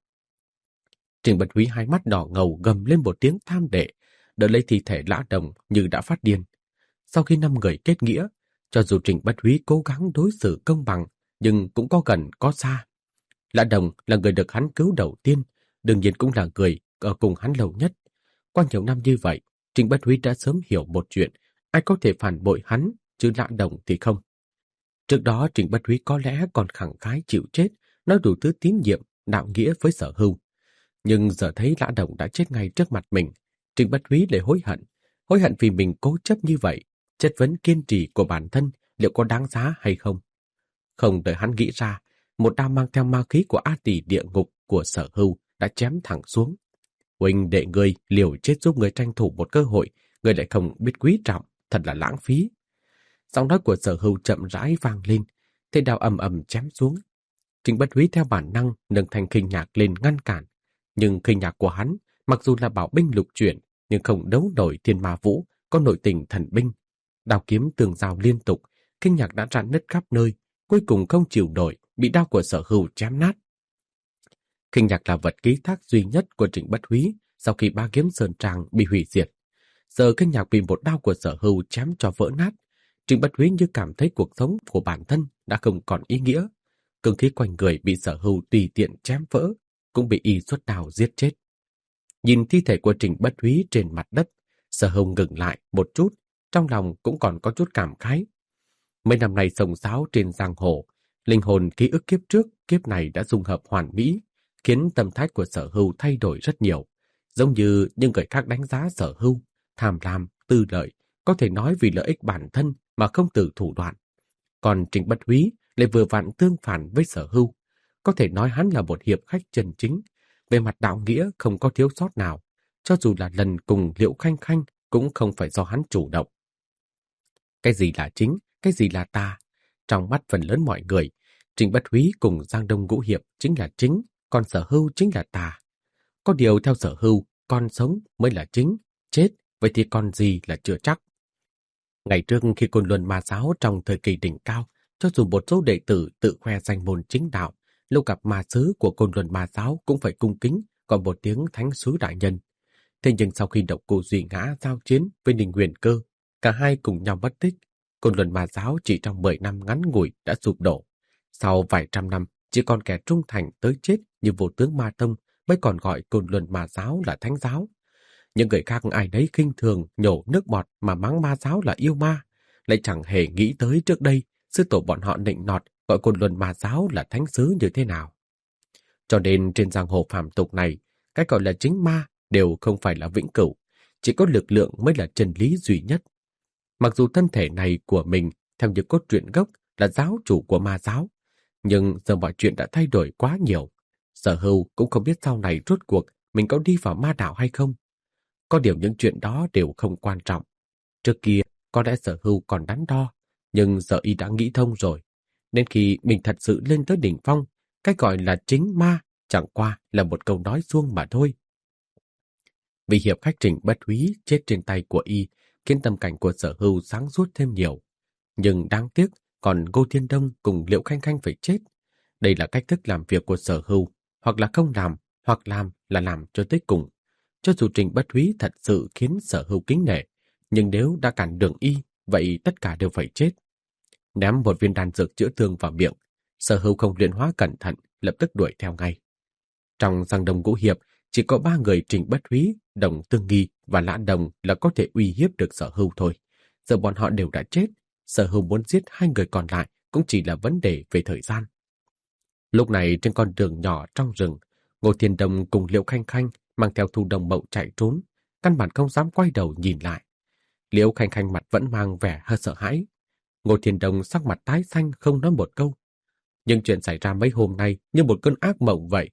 Trình Bất Húy hai mắt đỏ ngầu gầm lên một tiếng tham đệ, đỡ lấy thi thể Lã Đồng như đã phát điên. Sau khi năm người kết nghĩa, cho dù Trình Bất Húy cố gắng đối xử công bằng, nhưng cũng có gần có xa. Lã Đồng là người được hắn cứu đầu tiên, đương nhiên cũng là người ở cùng hắn lâu nhất. Qua nhiều năm như vậy, Trình Bất Húy đã sớm hiểu một chuyện, ai có thể phản bội hắn, chứ Lã Đồng thì không. Trước đó Trình Bất Húy có lẽ còn khẳng khái chịu chết, nói đủ thứ tín nhiệm, đạo nghĩa với Sở Hưu. Nhưng giờ thấy Lã Đồng đã chết ngay trước mặt mình, Trình Bất Húy lại hối hận. Hối hận vì mình cố chấp như vậy, chất vấn kiên trì của bản thân liệu có đáng giá hay không. Không đợi hắn nghĩ ra, một đao mang theo ma khí của A Tỳ địa ngục của Sở Hưu đã chém thẳng xuống. Huynh đệ ngươi liều chết giúp người tranh thủ một cơ hội, người lại không biết quý trọng, thật là lãng phí. Giọng nói của Sở Hưu chậm rãi vang lên, thế đao ầm ầm chém xuống. Trình Bất Húy theo bản năng nâng thanh khinh nhạc lên ngăn cản, nhưng khinh nhạc của hắn mặc dù là bảo binh lục chuyển, nhưng không đấu nổi thiên ma vũ có nội tình thần binh. Đao kiếm tường rào liên tục, khinh nhạc đã rạn nứt khắp nơi, cuối cùng không chịu nổi, bị đao của Sở Hưu chém nát. Khinh nhạc là vật ký thác duy nhất của Trình Bất Húy sau khi ba kiếm sơn tràng bị hủy diệt. Giờ khinh nhạc bị một đao của Sở Hưu chém cho vỡ nát, Trình Bất Húy như cảm thấy cuộc sống của bản thân đã không còn ý nghĩa. Cương khí quanh người bị Sở Hưu tùy tiện chém vỡ, cũng bị y xuất đao giết chết. Nhìn thi thể của Trình Bất Húy trên mặt đất, Sở Hưu ngừng lại một chút, trong lòng cũng còn có chút cảm khái. Mấy năm nay sông sáo trên giang hồ, linh hồn ký ức kiếp trước, kiếp này đã dung hợp hoàn mỹ, khiến tâm thái của Sở Hưu thay đổi rất nhiều. Giống như những người khác đánh giá Sở Hưu, tham lam, tư lợi, có thể nói vì lợi ích bản thân mà không từ thủ đoạn. Còn Trình Bất Húy lại vừa vặn tương phản với Sở Hưu. Có thể nói hắn là một hiệp khách chân chính, về mặt đạo nghĩa không có thiếu sót nào, cho dù là lần cùng Liễu Khanh Khanh cũng không phải do hắn chủ động. Cái gì là chính, cái gì là tà? Trong mắt phần lớn mọi người, Trình Bất Húy cùng Giang Đông Ngũ Hiệp chính là chính, còn Sở Hưu chính là tà. Có điều theo Sở Hưu, con sống mới là chính, chết, vậy thì còn gì là chưa chắc. Ngày trước khi Côn Luân Ma Giáo trong thời kỳ đỉnh cao, cho dù một số đệ tử tự khoe danh môn chính đạo, lúc gặp ma sứ của Côn Luân Ma Giáo cũng phải cung kính, còn một tiếng thánh sứ đại nhân. Thế nhưng sau khi Độc Cô Duy Ngã giao chiến với Ninh Huyền Cơ, cả hai cùng nhau mất tích, Côn Luân Ma Giáo chỉ trong mười năm ngắn ngủi đã sụp đổ. Sau vài trăm năm, chỉ còn kẻ trung thành tới chết như Vô Tướng Ma Tông mới còn gọi Côn Luân Ma Giáo là thánh giáo. Những người khác ai đấy khinh thường nhổ nước bọt mà mắng Ma Giáo là yêu ma, lại chẳng hề nghĩ tới trước đây sư tổ bọn họ nịnh nọt gọi Côn Luân Ma Giáo là thánh sứ như thế nào. Cho nên trên giang hồ phàm tục này, cái gọi là chính ma đều không phải là vĩnh cửu, chỉ có lực lượng mới là chân lý duy nhất. Mặc dù thân thể này của mình theo như cốt truyện gốc là giáo chủ của Ma Giáo, nhưng giờ mọi chuyện đã thay đổi quá nhiều. Sở Hưu cũng không biết sau này rốt cuộc mình có đi vào ma đạo hay không. Có điều những chuyện đó đều không quan trọng. Trước kia có lẽ Sở Hưu còn đắn đo, nhưng giờ y đã nghĩ thông rồi. Nên khi mình thật sự lên tới đỉnh phong, cái gọi là chính ma chẳng qua là một câu nói suông mà thôi. Vì hiệp khách Trình Bất Húy chết trên tay của y khiến tâm cảnh của Sở Hưu sáng suốt thêm nhiều. Nhưng đáng tiếc còn Ngô Thiên Đông cùng Liễu Khanh Khanh phải chết. Đây là cách thức làm việc của Sở Hưu, hoặc là không làm, hoặc làm là làm cho tới cùng. Cho dù Trình Bất Húy thật sự khiến Sở Hưu kính nể, nhưng nếu đã cản đường y, vậy tất cả đều phải chết. Ném một viên đan dược chữa thương vào miệng, Sở Hưu không luyện hóa cẩn thận, lập tức đuổi theo ngay. Trong Giang Đông Ngũ Hiệp, chỉ có ba người Trình Bất Húy, Đồng Tương Nghi và Lã Đồng là có thể uy hiếp được Sở Hưu thôi. Giờ bọn họ đều đã chết, Sở Hưu muốn giết hai người còn lại cũng chỉ là vấn đề về thời gian. Lúc này trên con đường nhỏ trong rừng, Ngô Thiên Đông cùng Liễu Khanh Khanh mang theo Thu Đồng Mậu chạy trốn, căn bản không dám quay đầu nhìn lại. Liễu Khanh Khanh mặt vẫn mang vẻ hơi sợ hãi. Ngô Thiên Đông sắc mặt tái xanh không nói một câu. Nhưng chuyện xảy ra mấy hôm nay như một cơn ác mộng vậy.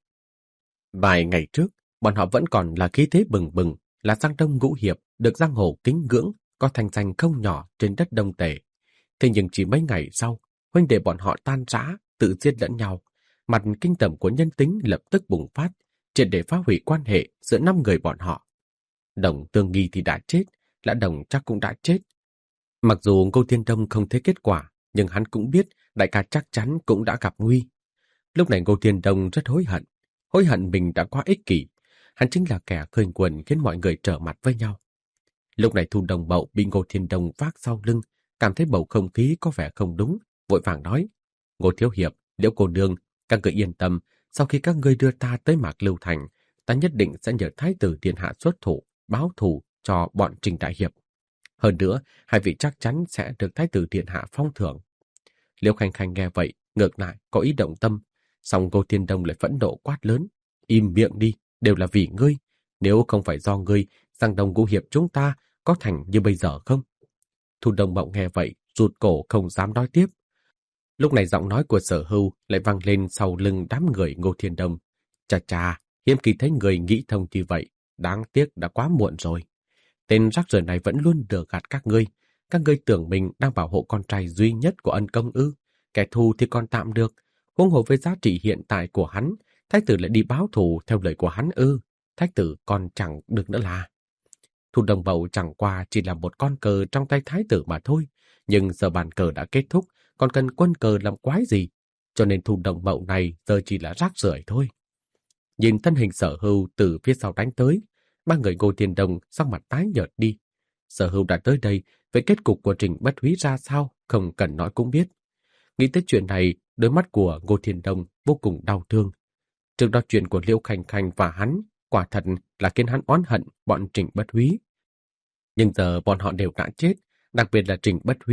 Vài ngày trước, bọn họ vẫn còn là khí thế bừng bừng, là Giang Đông Ngũ Hiệp, được giang hồ kính ngưỡng, có thành danh không nhỏ trên đất Đông Tề. Thế nhưng chỉ mấy ngày sau, huynh đệ bọn họ tan rã, tự giết lẫn nhau. Mặt kinh tởm của nhân tính lập tức bùng phát, triệt để phá hủy quan hệ giữa năm người bọn họ. Đồng Tương Nghi thì đã chết, Lã Đồng chắc cũng đã chết. Mặc dù Ngô Thiên Đông không thấy kết quả, nhưng hắn cũng biết đại ca chắc chắn cũng đã gặp nguy. Lúc này Ngô Thiên Đông rất hối hận, hối hận mình đã quá ích kỷ. Hắn chính là kẻ khơi nguồn khiến mọi người trở mặt với nhau. Lúc này Thu Đồng Mậu bị Ngô Thiên Đông vác sau lưng, cảm thấy bầu không khí có vẻ không đúng, vội vàng nói: Ngô Thiếu Hiệp, Liễu cô nương, các người yên tâm, sau khi các ngươi đưa ta tới Mạc Lưu Thành, ta nhất định sẽ nhờ Thái tử điện hạ xuất thủ, báo thù cho bọn Trình đại hiệp. Hơn nữa, hai vị chắc chắn sẽ được Thái tử điện hạ phong thưởng. Liễu Khanh Khanh nghe vậy, ngược lại có ý động tâm, song Ngô Thiên Đông lại phẫn nộ quát lớn: Im miệng đi, đều là vì ngươi, nếu không phải do ngươi, Giang Đông Ngũ Hiệp chúng ta có thành như bây giờ không? Thu Đồng Mậu nghe vậy, rụt cổ không dám nói tiếp. Lúc này giọng nói của Sở Hưu lại vang lên sau lưng đám người Ngô Thiên Đông. Chà chà, hiếm khi thấy người nghĩ thông như vậy, đáng tiếc đã quá muộn rồi. Tên rác rưởi này vẫn luôn lừa gạt các ngươi. Các ngươi tưởng mình đang bảo hộ con trai duy nhất của ân công ư? Kẻ thù thì còn tạm được, huống hồ với giá trị hiện tại của hắn, thái tử lại đi báo thù theo lời của hắn ư? Thái tử còn chẳng được nữa là. Thu Đồng Mậu chẳng qua chỉ là một con cờ trong tay thái tử mà thôi, nhưng giờ bàn cờ đã kết thúc, còn cần quân cờ làm quái gì? Cho nên Thu Đồng Mậu này giờ chỉ là rác rưởi thôi. Nhìn thân hình Sở Hưu từ phía sau đánh tới, ba người Ngô Thiên Đông sắc mặt tái nhợt đi. Sở Hưu đã tới đây, về kết cục của Trình Bất Húy ra sao, không cần nói cũng biết. Nghĩ tới chuyện này, đôi mắt của Ngô Thiên Đông vô cùng đau thương. Trước đó chuyện của Liễu Khanh Khanh và hắn, quả thật là khiến hắn oán hận bọn Trình Bất Húy. Nhưng giờ bọn họ đều đã chết, đặc biệt là Trình Bất Húy,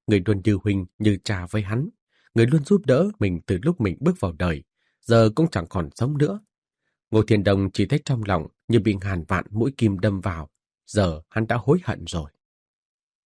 người luôn như huynh như cha với hắn, người luôn giúp đỡ mình từ lúc mình bước vào đời, giờ cũng chẳng còn sống nữa. Ngô Thiên Đông chỉ thấy trong lòng như bị ngàn vạn mũi kim đâm vào, giờ hắn đã hối hận rồi.